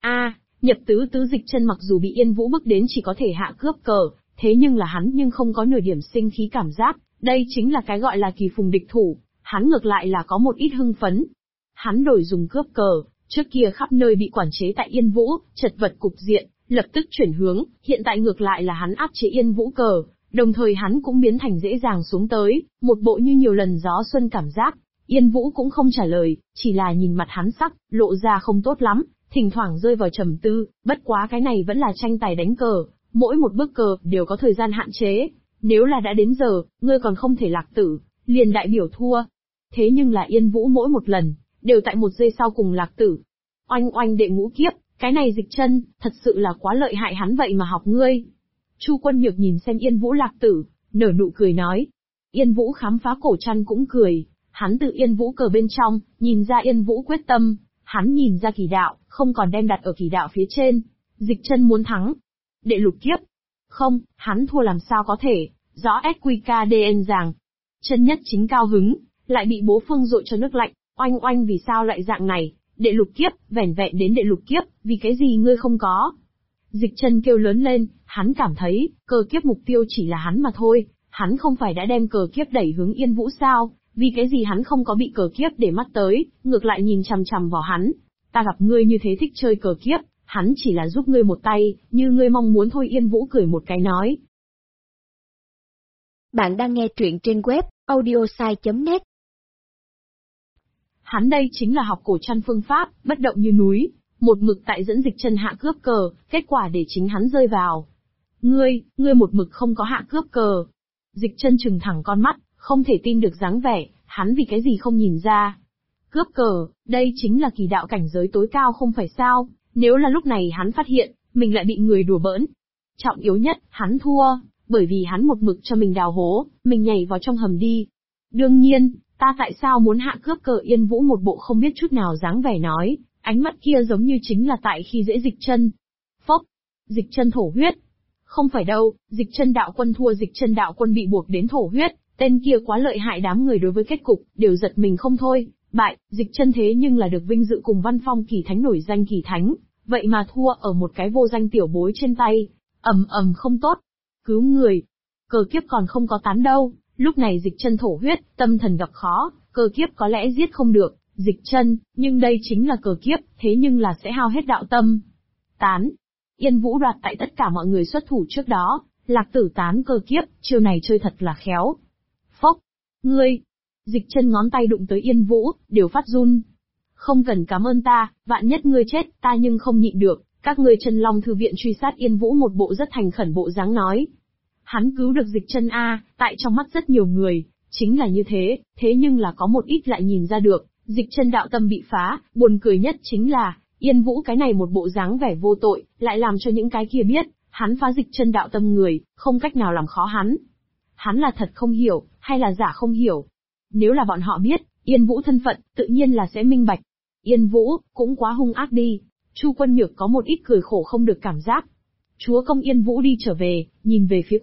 Nhập tứ Dịch Chân mặc dù bị Yên Vũ bức đến chỉ có thể hạ cướp cờ, thế nhưng là hắn nhưng không có nửa điểm sinh khí cảm giác, đây chính là cái gọi là kỳ phùng địch thủ, hắn ngược lại là có một ít hưng phấn. Hắn đổi dùng cướp cờ, trước kia khắp nơi bị quản chế tại Yên Vũ, chật vật cục diện, lập tức chuyển hướng, hiện tại ngược lại là hắn áp chế Yên Vũ cờ, đồng thời hắn cũng biến thành dễ dàng xuống tới, một bộ như nhiều lần gió xuân cảm giác. Yên Vũ cũng không trả lời, chỉ là nhìn mặt hắn sắc, lộ ra không tốt lắm, thỉnh thoảng rơi vào trầm tư, bất quá cái này vẫn là tranh tài đánh cờ, mỗi một bước cờ đều có thời gian hạn chế, nếu là đã đến giờ, ngươi còn không thể lạc tử, liền đại biểu thua. Thế nhưng là Yên Vũ mỗi một lần, đều tại một giây sau cùng lạc tử. Oanh oanh đệ ngũ kiếp, cái này Dịch Chân, thật sự là quá lợi hại, hắn vậy mà học ngươi. Chu Quân Nhược nhìn xem Yên Vũ lạc tử, nở nụ cười nói. Yên Vũ khám phá cổ trăn cũng cười, hắn tự Yên Vũ cờ bên trong, nhìn ra Yên Vũ quyết tâm, hắn nhìn ra kỳ đạo, không còn đem đặt ở kỳ đạo phía trên. Dịch Chân muốn thắng. Đệ lục kiếp. Không, hắn thua làm sao có thể, rõ SQKDN rằng. Chân nhất chính cao hứng, lại bị bố Phương dội cho nước lạnh, oanh oanh vì sao lại dạng này, đệ lục kiếp, vẻn vẹn đến đệ lục kiếp, vì cái gì ngươi không có. Dịch Chân kêu lớn lên, hắn cảm thấy, cờ kiếp mục tiêu chỉ là hắn mà thôi, hắn không phải đã đem cờ kiếp đẩy hướng Yên Vũ sao, vì cái gì hắn không có bị cờ kiếp để mắt tới, ngược lại nhìn chằm chằm vào hắn. Ta gặp ngươi như thế thích chơi cờ kiếp, hắn chỉ là giúp ngươi một tay, như ngươi mong muốn thôi. Yên Vũ cười một cái nói. Bạn đang nghe truyện trên web audiosai.net. Hắn đây chính là học cổ trăn phương pháp, bất động như núi, một mực tại dẫn Dịch Chân hạ cướp cờ, kết quả để chính hắn rơi vào. Ngươi một mực không có hạ cướp cờ. Dịch Chân trừng thẳng con mắt, không thể tin được dáng vẻ, hắn vì cái gì không nhìn ra. Cướp cờ, đây chính là kỳ đạo cảnh giới tối cao không phải sao, nếu là lúc này hắn phát hiện, mình lại bị người đùa bỡn. Trọng yếu nhất, hắn thua, bởi vì hắn một mực cho mình đào hố, mình nhảy vào trong hầm đi. Đương nhiên, ta tại sao muốn hạ cướp cờ? Yên Vũ một bộ không biết chút nào dáng vẻ nói, ánh mắt kia giống như chính là tại khi dễ Dịch Chân. Phốc, Dịch Chân thổ huyết. Không phải đâu, Dịch Chân đạo quân thua. Dịch Chân đạo quân bị buộc đến thổ huyết, tên kia quá lợi hại. Đám người đối với kết cục, đều giật mình không thôi, Bại, Dịch Chân thế nhưng là được vinh dự cùng Văn Phong Kỳ Thánh nổi danh Kỳ Thánh, vậy mà thua ở một cái vô danh tiểu bối trên tay. Không tốt. Cứu người. Cờ kiếp còn không có tán đâu, lúc này Dịch Chân thổ huyết, tâm thần gặp khó, cờ kiếp có lẽ giết không được Dịch Chân, nhưng đây chính là cờ kiếp, thế nhưng là sẽ hao hết đạo tâm. Tán. Yên Vũ đoạt tại tất cả mọi người xuất thủ trước đó, Lạc Tử tán cờ kiếp, chiêu này chơi thật là khéo. Phốc. Ngươi. Dịch Chân ngón tay đụng tới Yên Vũ, đều phát run. Không cần cảm ơn ta, vạn nhất ngươi chết, ta nhưng không nhịn được. Các ngươi Chân Long thư viện truy sát Yên Vũ một bộ rất thành khẩn bộ dáng nói. Hắn cứu được Dịch Chân a, tại trong mắt rất nhiều người, chính là như thế, thế nhưng là có một ít lại nhìn ra được, Dịch Chân đạo tâm bị phá, buồn cười nhất chính là, Yên Vũ cái này một bộ dáng vẻ vô tội, lại làm cho những cái kia biết, hắn phá Dịch Chân đạo tâm người, không cách nào làm khó hắn. Hắn là thật không hiểu, hay là giả không hiểu? Nếu là bọn họ biết, Yên Vũ thân phận, tự nhiên là sẽ minh bạch. Yên Vũ, cũng quá hung ác đi. Chu Quân Nhược có một ít cười khổ không được cảm giác. Chúa công Yên Vũ đi trở về, nhìn về phía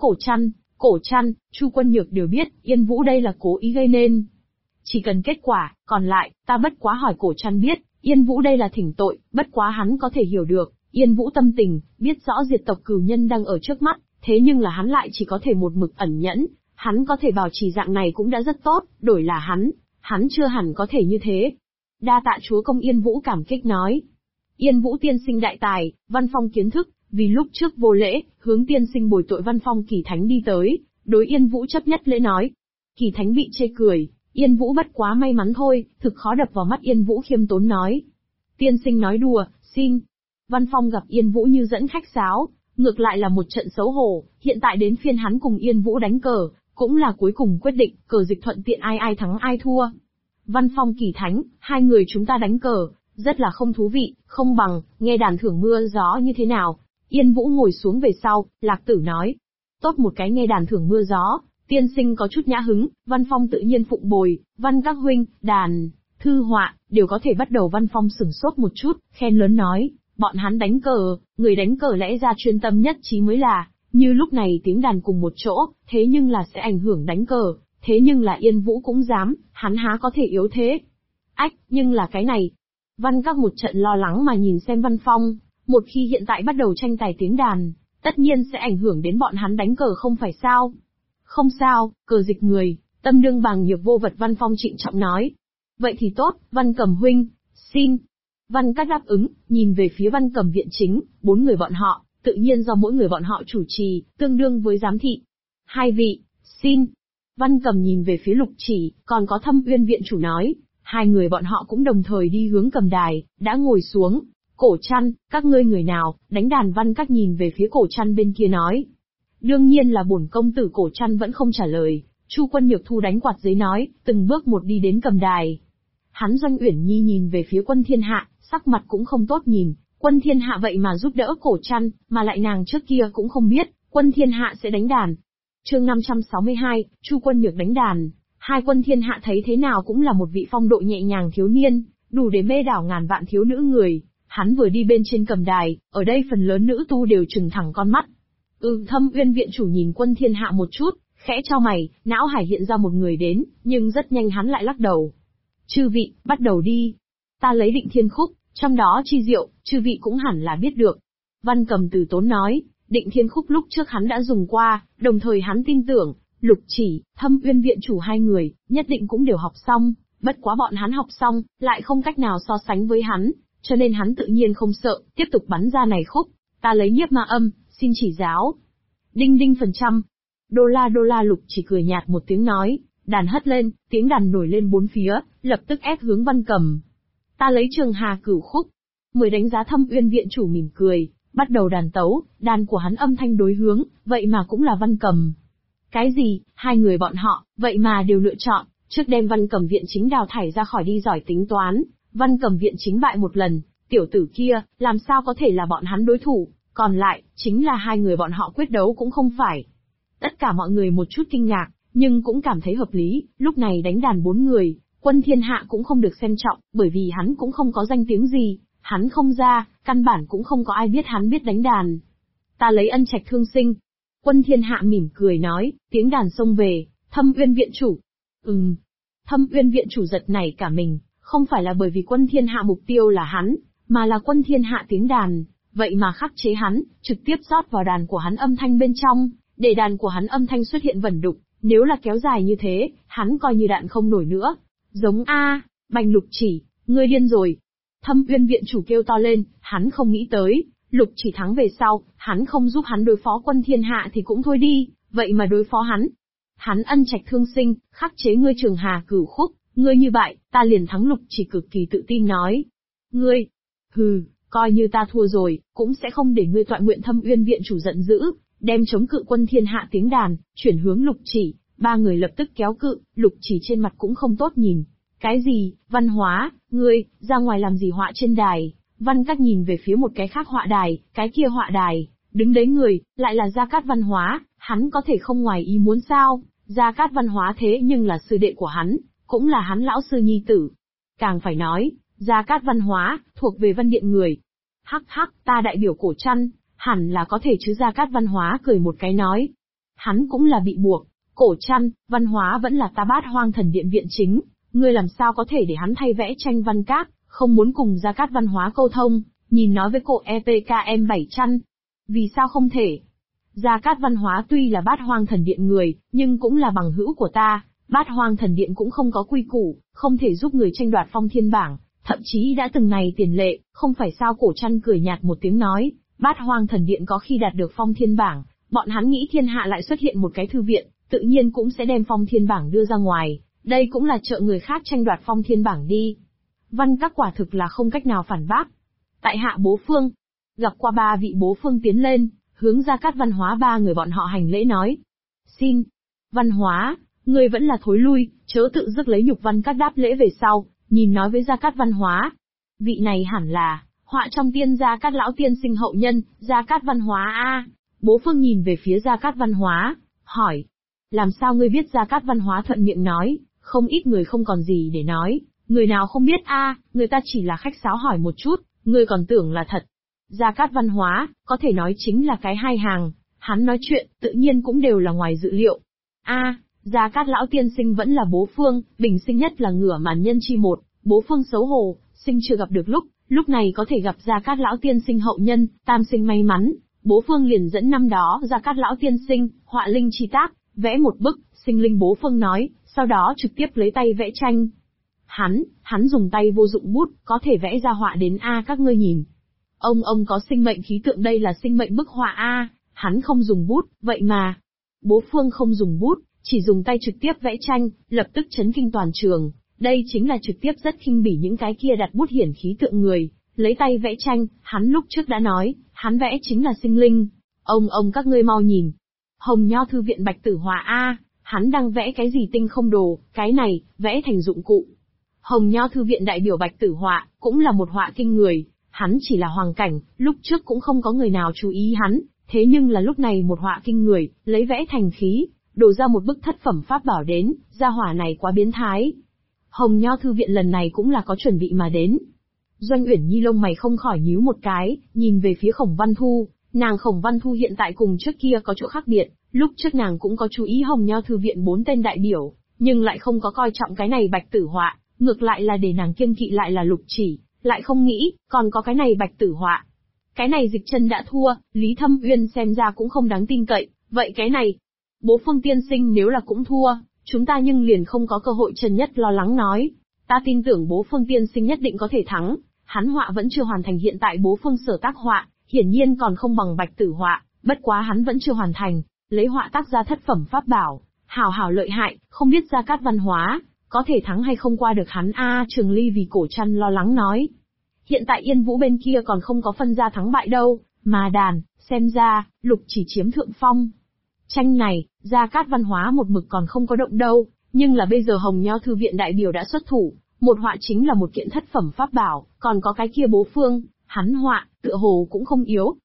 Cổ Trăn, Chu Quân Nhược đều biết, Yên Vũ đây là cố ý gây nên. Chỉ cần kết quả, còn lại, ta bất quá hỏi Cổ Trăn biết, Yên Vũ đây là thỉnh tội, bất quá hắn có thể hiểu được, Yên Vũ tâm tình, biết rõ diệt tộc cửu nhân đang ở trước mắt, thế nhưng là hắn lại chỉ có thể một mực ẩn nhẫn, hắn có thể bảo trì dạng này cũng đã rất tốt, đổi là hắn chưa hẳn có thể như thế. Đa tạ chúa công Yên Vũ cảm kích nói. Yên Vũ tiên sinh đại tài, Văn Phong kiến thức, vì lúc trước vô lễ, hướng tiên sinh bồi tội Văn Phong Kỳ Thánh đi tới, đối Yên Vũ chấp nhất lễ nói. Kỳ Thánh bị chê cười, Yên Vũ bất quá may mắn thôi, thực khó đập vào mắt Yên Vũ khiêm tốn nói. Tiên sinh nói đùa, xin. Văn Phong gặp Yên Vũ như dẫn khách sáo, ngược lại là một trận xấu hổ, hiện tại đến phiên hắn cùng Yên Vũ đánh cờ, cũng là cuối cùng quyết định, cờ dịch thuận tiện ai thắng ai thua. Văn Phong Kỳ Thánh, hai người chúng ta đánh cờ, rất là không thú vị, không bằng, nghe đàn thưởng mưa gió như thế nào. Yên Vũ ngồi xuống về sau, Lạc Tử nói. Tốt một cái nghe đàn thưởng mưa gió, tiên sinh có chút nhã hứng, Văn Phong tự nhiên phụng bồi, Văn các huynh, đàn, thư họa, đều có thể bắt đầu. Văn Phong sửng sốt một chút, khen lớn nói, bọn hắn đánh cờ, người đánh cờ lẽ ra chuyên tâm nhất trí mới là, như lúc này tiếng đàn cùng một chỗ, thế nhưng là sẽ ảnh hưởng đánh cờ, thế nhưng là Yên Vũ cũng dám, hắn há có thể yếu thế. Ách, nhưng là cái này. Văn các một trận lo lắng mà nhìn xem Văn Phong, một khi hiện tại bắt đầu tranh tài tiếng đàn, tất nhiên sẽ ảnh hưởng đến bọn hắn đánh cờ không phải sao. Không sao, cờ dịch người, tâm đương bằng nhược vô vật. Văn Phong trịnh trọng nói. Vậy thì tốt, Văn Cầm huynh, xin. Văn các đáp ứng, nhìn về phía Văn Cầm viện chính, 4 người bọn họ, tự nhiên do mỗi người bọn họ chủ trì, tương đương với giám thị. 2 vị, xin. Văn Cầm nhìn về phía Lục Chỉ, còn có Thâm Uyên viện chủ nói, 2 người bọn họ cũng đồng thời đi hướng cầm đài, đã ngồi xuống. Cổ Trăn, các ngươi người nào, đánh đàn. Văn các nhìn về phía Cổ Trăn bên kia nói. Đương nhiên là bổn công tử. Cổ Trăn vẫn không trả lời, Chu Quân Nhược thu đánh quạt giấy nói, từng bước một đi đến cầm đài. Hắn Doanh Uyển Nhi nhìn về phía Quân Thiên Hạ, sắc mặt cũng không tốt nhìn, Quân Thiên Hạ vậy mà giúp đỡ Cổ Trăn, mà lại nàng trước kia cũng không biết, Quân Thiên Hạ sẽ đánh đàn. Chương 562, Chu Quân Nhược đánh đàn. Hai Quân Thiên Hạ thấy thế nào cũng là một vị phong độ nhẹ nhàng thiếu niên, đủ để mê đảo ngàn vạn thiếu nữ người. Hắn vừa đi bên trên cầm đài, ở đây phần lớn nữ tu đều trừng thẳng con mắt. Thâm Uyên viện chủ nhìn Quân Thiên Hạ một chút, khẽ chau mày, não hải hiện ra một người đến, nhưng rất nhanh hắn lại lắc đầu. Chư vị, bắt đầu đi. Ta lấy Định Thiên Khúc, trong đó chi diệu, chư vị cũng hẳn là biết được. Văn Cầm từ tốn nói, Định Thiên Khúc lúc trước hắn đã dùng qua, đồng thời hắn tin tưởng, Lục Chỉ, Thâm Uyên viện chủ 2 người, nhất định cũng đều học xong, bất quá bọn hắn học xong, lại không cách nào so sánh với hắn, cho nên hắn tự nhiên không sợ, tiếp tục bắn ra này khúc. Ta lấy Nhiếp Ma Âm, xin chỉ giáo. Đinh đinh phần trăm. Đô la Lục Chỉ cười nhạt một tiếng nói, đàn hất lên, tiếng đàn nổi lên 4 phía, lập tức ép hướng Văn Cầm. Ta lấy Trường Hà Cửu Khúc. 10 đánh giá. Thâm Uyên viện chủ mỉm cười, bắt đầu đàn tấu, đàn của hắn âm thanh đối hướng, vậy mà cũng là Văn Cầm. Cái gì, 2 người bọn họ, vậy mà đều lựa chọn, trước đem Văn Cầm viện chính đào thải ra khỏi đi giỏi tính toán, Văn Cầm viện chính bại một lần, tiểu tử kia, làm sao có thể là bọn hắn đối thủ, còn lại, chính là 2 người bọn họ quyết đấu cũng không phải. Tất cả mọi người một chút kinh ngạc, nhưng cũng cảm thấy hợp lý, lúc này đánh đàn 4 người, Quân Thiên Hạ cũng không được xem trọng, bởi vì hắn cũng không có danh tiếng gì, hắn không ra, căn bản cũng không có ai biết hắn biết đánh đàn. Ta lấy Ân Trạch Thương Sinh. Quân Thiên Hạ mỉm cười nói, tiếng đàn xông về, Thâm Uyên viện chủ. Thâm Uyên viện chủ giật nảy cả mình, Không phải là bởi vì quân thiên hạ mục tiêu là hắn, mà là quân thiên hạ tiếng đàn, vậy mà khắc chế hắn, trực tiếp rót vào đàn của hắn âm thanh bên trong, để đàn của hắn âm thanh xuất hiện vẩn đục, nếu là kéo dài như thế, hắn coi như đạn không nổi nữa. Giống a, Bành Lục Chỉ, ngươi điên rồi. Thâm Uyên viện chủ kêu to lên, hắn không nghĩ tới, Lục Chỉ thắng về sau, hắn không giúp hắn đối phó quân thiên hạ thì cũng thôi đi, vậy mà đối phó hắn. Hắn ân trạch thương sinh, khắc chế ngươi Trường Hà Cửu Khúc, ngươi như vậy, ta liền thắng. Lục Chỉ cực kỳ tự tin nói. Ngươi, hừ, coi như ta thua rồi, cũng sẽ không để ngươi tọa nguyện. Thâm Uyên viện chủ giận dữ, đem chống cự quân thiên hạ tiếng đàn, chuyển hướng Lục Chỉ, ba người lập tức kéo cự, Lục Chỉ trên mặt cũng không tốt nhìn. Cái gì, Văn Hóa, ngươi, ra ngoài làm gì họa trên đài? Văn Các nhìn về phía một cái khác họa đài, cái kia họa đài, đứng đấy người, lại là Gia Cát Văn Hóa, hắn có thể không ngoài ý muốn sao? Gia Cát Văn Hóa thế nhưng là sư đệ của hắn, cũng là hắn lão sư nhi tử. Càng phải nói, Gia Cát Văn Hóa, thuộc về Văn Điện người. Hắc hắc, ta đại biểu Cổ Trăn, hẳn là có thể chứ. Gia Cát Văn Hóa cười một cái nói. Hắn cũng là bị buộc, Cổ Trăn, Văn Hóa vẫn là ta Bát Hoang Thần Điện viện chính, ngươi làm sao có thể để hắn thay vẽ tranh Văn Các, không muốn cùng Gia Cát Văn Hóa câu thông, nhìn nói với cổ EPKM 700. Vì sao không thể? Gia Cát Văn Hóa tuy là Bát Hoang Thần Điện người, nhưng cũng là bằng hữu của ta, Bát Hoang Thần Điện cũng không có quy củ, không thể giúp người tranh đoạt Phong Thiên Bảng, thậm chí đã từng này tiền lệ, không phải sao? Cổ Trăn cười nhạt một tiếng nói, Bát Hoang Thần Điện có khi đạt được Phong Thiên Bảng, bọn hắn nghĩ thiên hạ lại xuất hiện một cái thư viện, tự nhiên cũng sẽ đem Phong Thiên Bảng đưa ra ngoài, đây cũng là trợ người khác tranh đoạt Phong Thiên Bảng đi. Văn Các quả thực là không cách nào phản bác. Tại hạ Bố Phương, gặp qua ba vị Bố Phương tiến lên, hướng Gia Cát Văn Hóa ba người bọn họ hành lễ nói. Xin, Văn Hóa, ngươi vẫn là thối lui, chớ tự dứt lấy nhục. Văn Các đáp lễ về sau, nhìn nói với Gia Cát Văn Hóa. Vị này hẳn là, họa trong tiên Gia Cát lão tiên sinh hậu nhân, Gia Cát Văn Hóa a. Bố Phương nhìn về phía Gia Cát Văn Hóa, hỏi. Làm sao ngươi biết? Gia Cát Văn Hóa thuận miệng nói, không ít người không còn gì để nói, người nào không biết a, người ta chỉ là khách sáo hỏi một chút, ngươi còn tưởng là thật. Gia Cát Văn Hóa, có thể nói chính là cái hai hàng, hắn nói chuyện, tự nhiên cũng đều là ngoài dự liệu. Gia Cát lão tiên sinh vẫn là Bố Phương, bình sinh nhất là ngửa màn nhân chi một, Bố Phương xấu hổ, sinh chưa gặp được lúc này có thể gặp Gia Cát lão tiên sinh hậu nhân, tam sinh may mắn, Bố Phương liền dẫn năm đó Gia Cát lão tiên sinh, họa linh chi tác, vẽ một bức, sinh linh. Bố Phương nói, sau đó trực tiếp lấy tay vẽ tranh. Hắn dùng tay vô dụng bút, có thể vẽ ra họa đến các ngươi nhìn. Ông có sinh mệnh khí tượng, đây là sinh mệnh bức họa hắn không dùng bút, vậy mà. Bố Phương không dùng bút, chỉ dùng tay trực tiếp vẽ tranh, lập tức chấn kinh toàn trường, đây chính là trực tiếp rất khinh bỉ những cái kia đặt bút hiển khí tượng người, lấy tay vẽ tranh, hắn lúc trước đã nói, hắn vẽ chính là sinh linh. Ông các ngươi mau nhìn. Hồng Nho thư viện Bạch Tử Họa hắn đang vẽ cái gì tinh không đồ, cái này, vẽ thành dụng cụ. Hồng Nho thư viện đại biểu Bạch Tử Họa, cũng là một họa kinh người, hắn chỉ là hoàng cảnh, lúc trước cũng không có người nào chú ý hắn, thế nhưng là lúc này một họa kinh người, lấy vẽ thành khí, đổ ra một bức thất phẩm pháp bảo đến, gia hỏa này quá biến thái. Hồng Nho thư viện lần này cũng là có chuẩn bị mà đến. Doanh Uyển Nhi lông mày không khỏi nhíu một cái, nhìn về phía Khổng Văn Thu, nàng Khổng Văn Thu hiện tại cùng trước kia có chỗ khác biệt, lúc trước nàng cũng có chú ý Hồng Nho thư viện 4 tên đại biểu, nhưng lại không có coi trọng cái này Bạch Tử Họa, ngược lại là để nàng kiêng kỵ lại là Lục Chỉ, lại không nghĩ, còn có cái này Bạch Tử Họa. Cái này Dịch Chân đã thua, Lý Thâm Uyên xem ra cũng không đáng tin cậy, vậy cái này, Bố Phương tiên sinh nếu là cũng thua, chúng ta nhưng liền không có cơ hội. Trần Nhất lo lắng nói, ta tin tưởng Bố Phương tiên sinh nhất định có thể thắng, hắn họa vẫn chưa hoàn thành, hiện tại Bố Phương sở tác họa, hiển nhiên còn không bằng Bạch Tử Họa, bất quá hắn vẫn chưa hoàn thành, lấy họa tác ra thất phẩm pháp bảo, hảo lợi hại, không biết Gia Cát Văn Hóa, có thể thắng hay không qua được hắn Trường Ly vì Cổ Trăn lo lắng nói. Hiện tại Yên Vũ bên kia còn không có phân ra thắng bại đâu, mà đàn, xem ra, Lục Chỉ chiếm thượng phong. Tranh này, Gia Cát Văn Hóa một mực còn không có động đâu, nhưng là bây giờ Hồng Nho thư viện đại biểu đã xuất thủ, một họa chính là một kiện thất phẩm pháp bảo, còn có cái kia Bố Phương, hắn họa, tựa hồ cũng không yếu.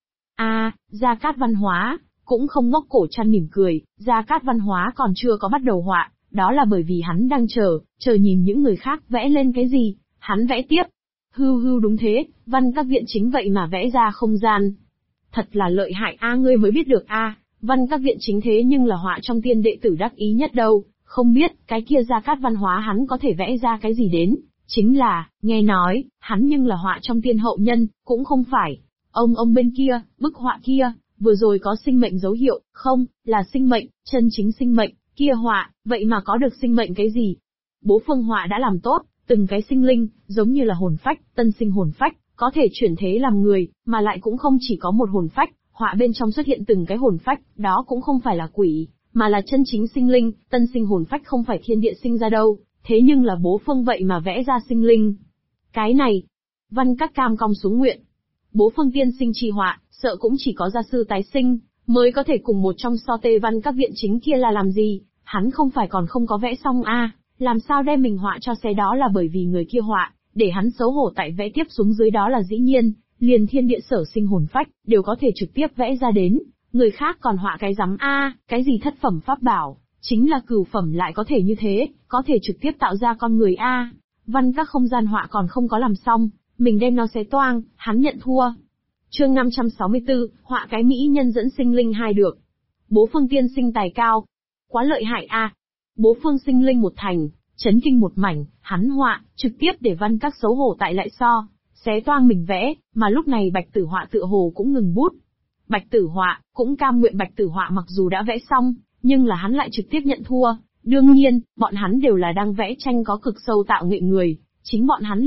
Gia Cát Văn Hóa, cũng không ngốc. Cổ Trăn mỉm cười, Gia Cát Văn Hóa còn chưa có bắt đầu họa, đó là bởi vì hắn đang chờ nhìn những người khác vẽ lên cái gì, hắn vẽ tiếp. Hưu đúng thế, Văn Các viện chính vậy mà vẽ ra không gian. Thật là lợi hại ngươi mới biết được Văn Các viện chính thế nhưng là họa trong tiên đệ tử đắc ý nhất đâu, không biết, cái kia Gia Cát Văn Hóa hắn có thể vẽ ra cái gì đến, Chính là, nghe nói, hắn nhưng là họa trong tiên hậu nhân, cũng không phải. Ông bên kia, bức họa kia, vừa rồi có sinh mệnh dấu hiệu, không, là sinh mệnh, chân chính sinh mệnh, kia họa, vậy mà có được sinh mệnh cái gì? Bố phương họa đã làm tốt, từng cái sinh linh, giống như là hồn phách, tân sinh hồn phách, có thể chuyển thế làm người, mà lại cũng không chỉ có một hồn phách, họa bên trong xuất hiện từng cái hồn phách, đó cũng không phải là quỷ, mà là chân chính sinh linh, tân sinh hồn phách không phải thiên địa sinh ra đâu, thế nhưng là bố phương vậy mà vẽ ra sinh linh. Cái này, Văn Các cam cong xuống nguyện. Bố phương tiên sinh chi họa, sợ cũng chỉ có gia sư tái sinh, mới có thể cùng một trong so tê Văn Các viện chính kia là làm gì, hắn không phải còn không có vẽ xong à, làm sao đem mình họa cho xé đó là bởi vì người kia họa, để hắn xấu hổ tại vẽ tiếp xuống dưới đó là dĩ nhiên, liền thiên địa sở sinh hồn phách, đều có thể trực tiếp vẽ ra đến, người khác còn họa cái rắm a, cái gì thất phẩm pháp bảo, chính là cửu phẩm lại có thể như thế, có thể trực tiếp tạo ra con người a. Văn Các không gian họa còn không có làm xong, mình đem nó xé toang, hắn nhận thua. Chương 564, họa cái mỹ nhân dẫn sinh linh hai được. Bố phương tiên sinh tài cao, quá lợi hại a. Bố phương sinh linh một thành, chấn kinh một mảnh, hắn họa, trực tiếp để Văn Các xấu hổ tại lại so, xé toang mình vẽ, mà lúc này Bạch Tử Họa tựa hồ cũng ngừng bút. Bạch Tử Họa cũng cam nguyện Bạch Tử Họa mặc dù đã vẽ xong, nhưng là hắn lại trực tiếp nhận thua. Đương nhiên, bọn hắn đều là đang vẽ tranh có cực sâu tạo nghệ người, chính bọn hắn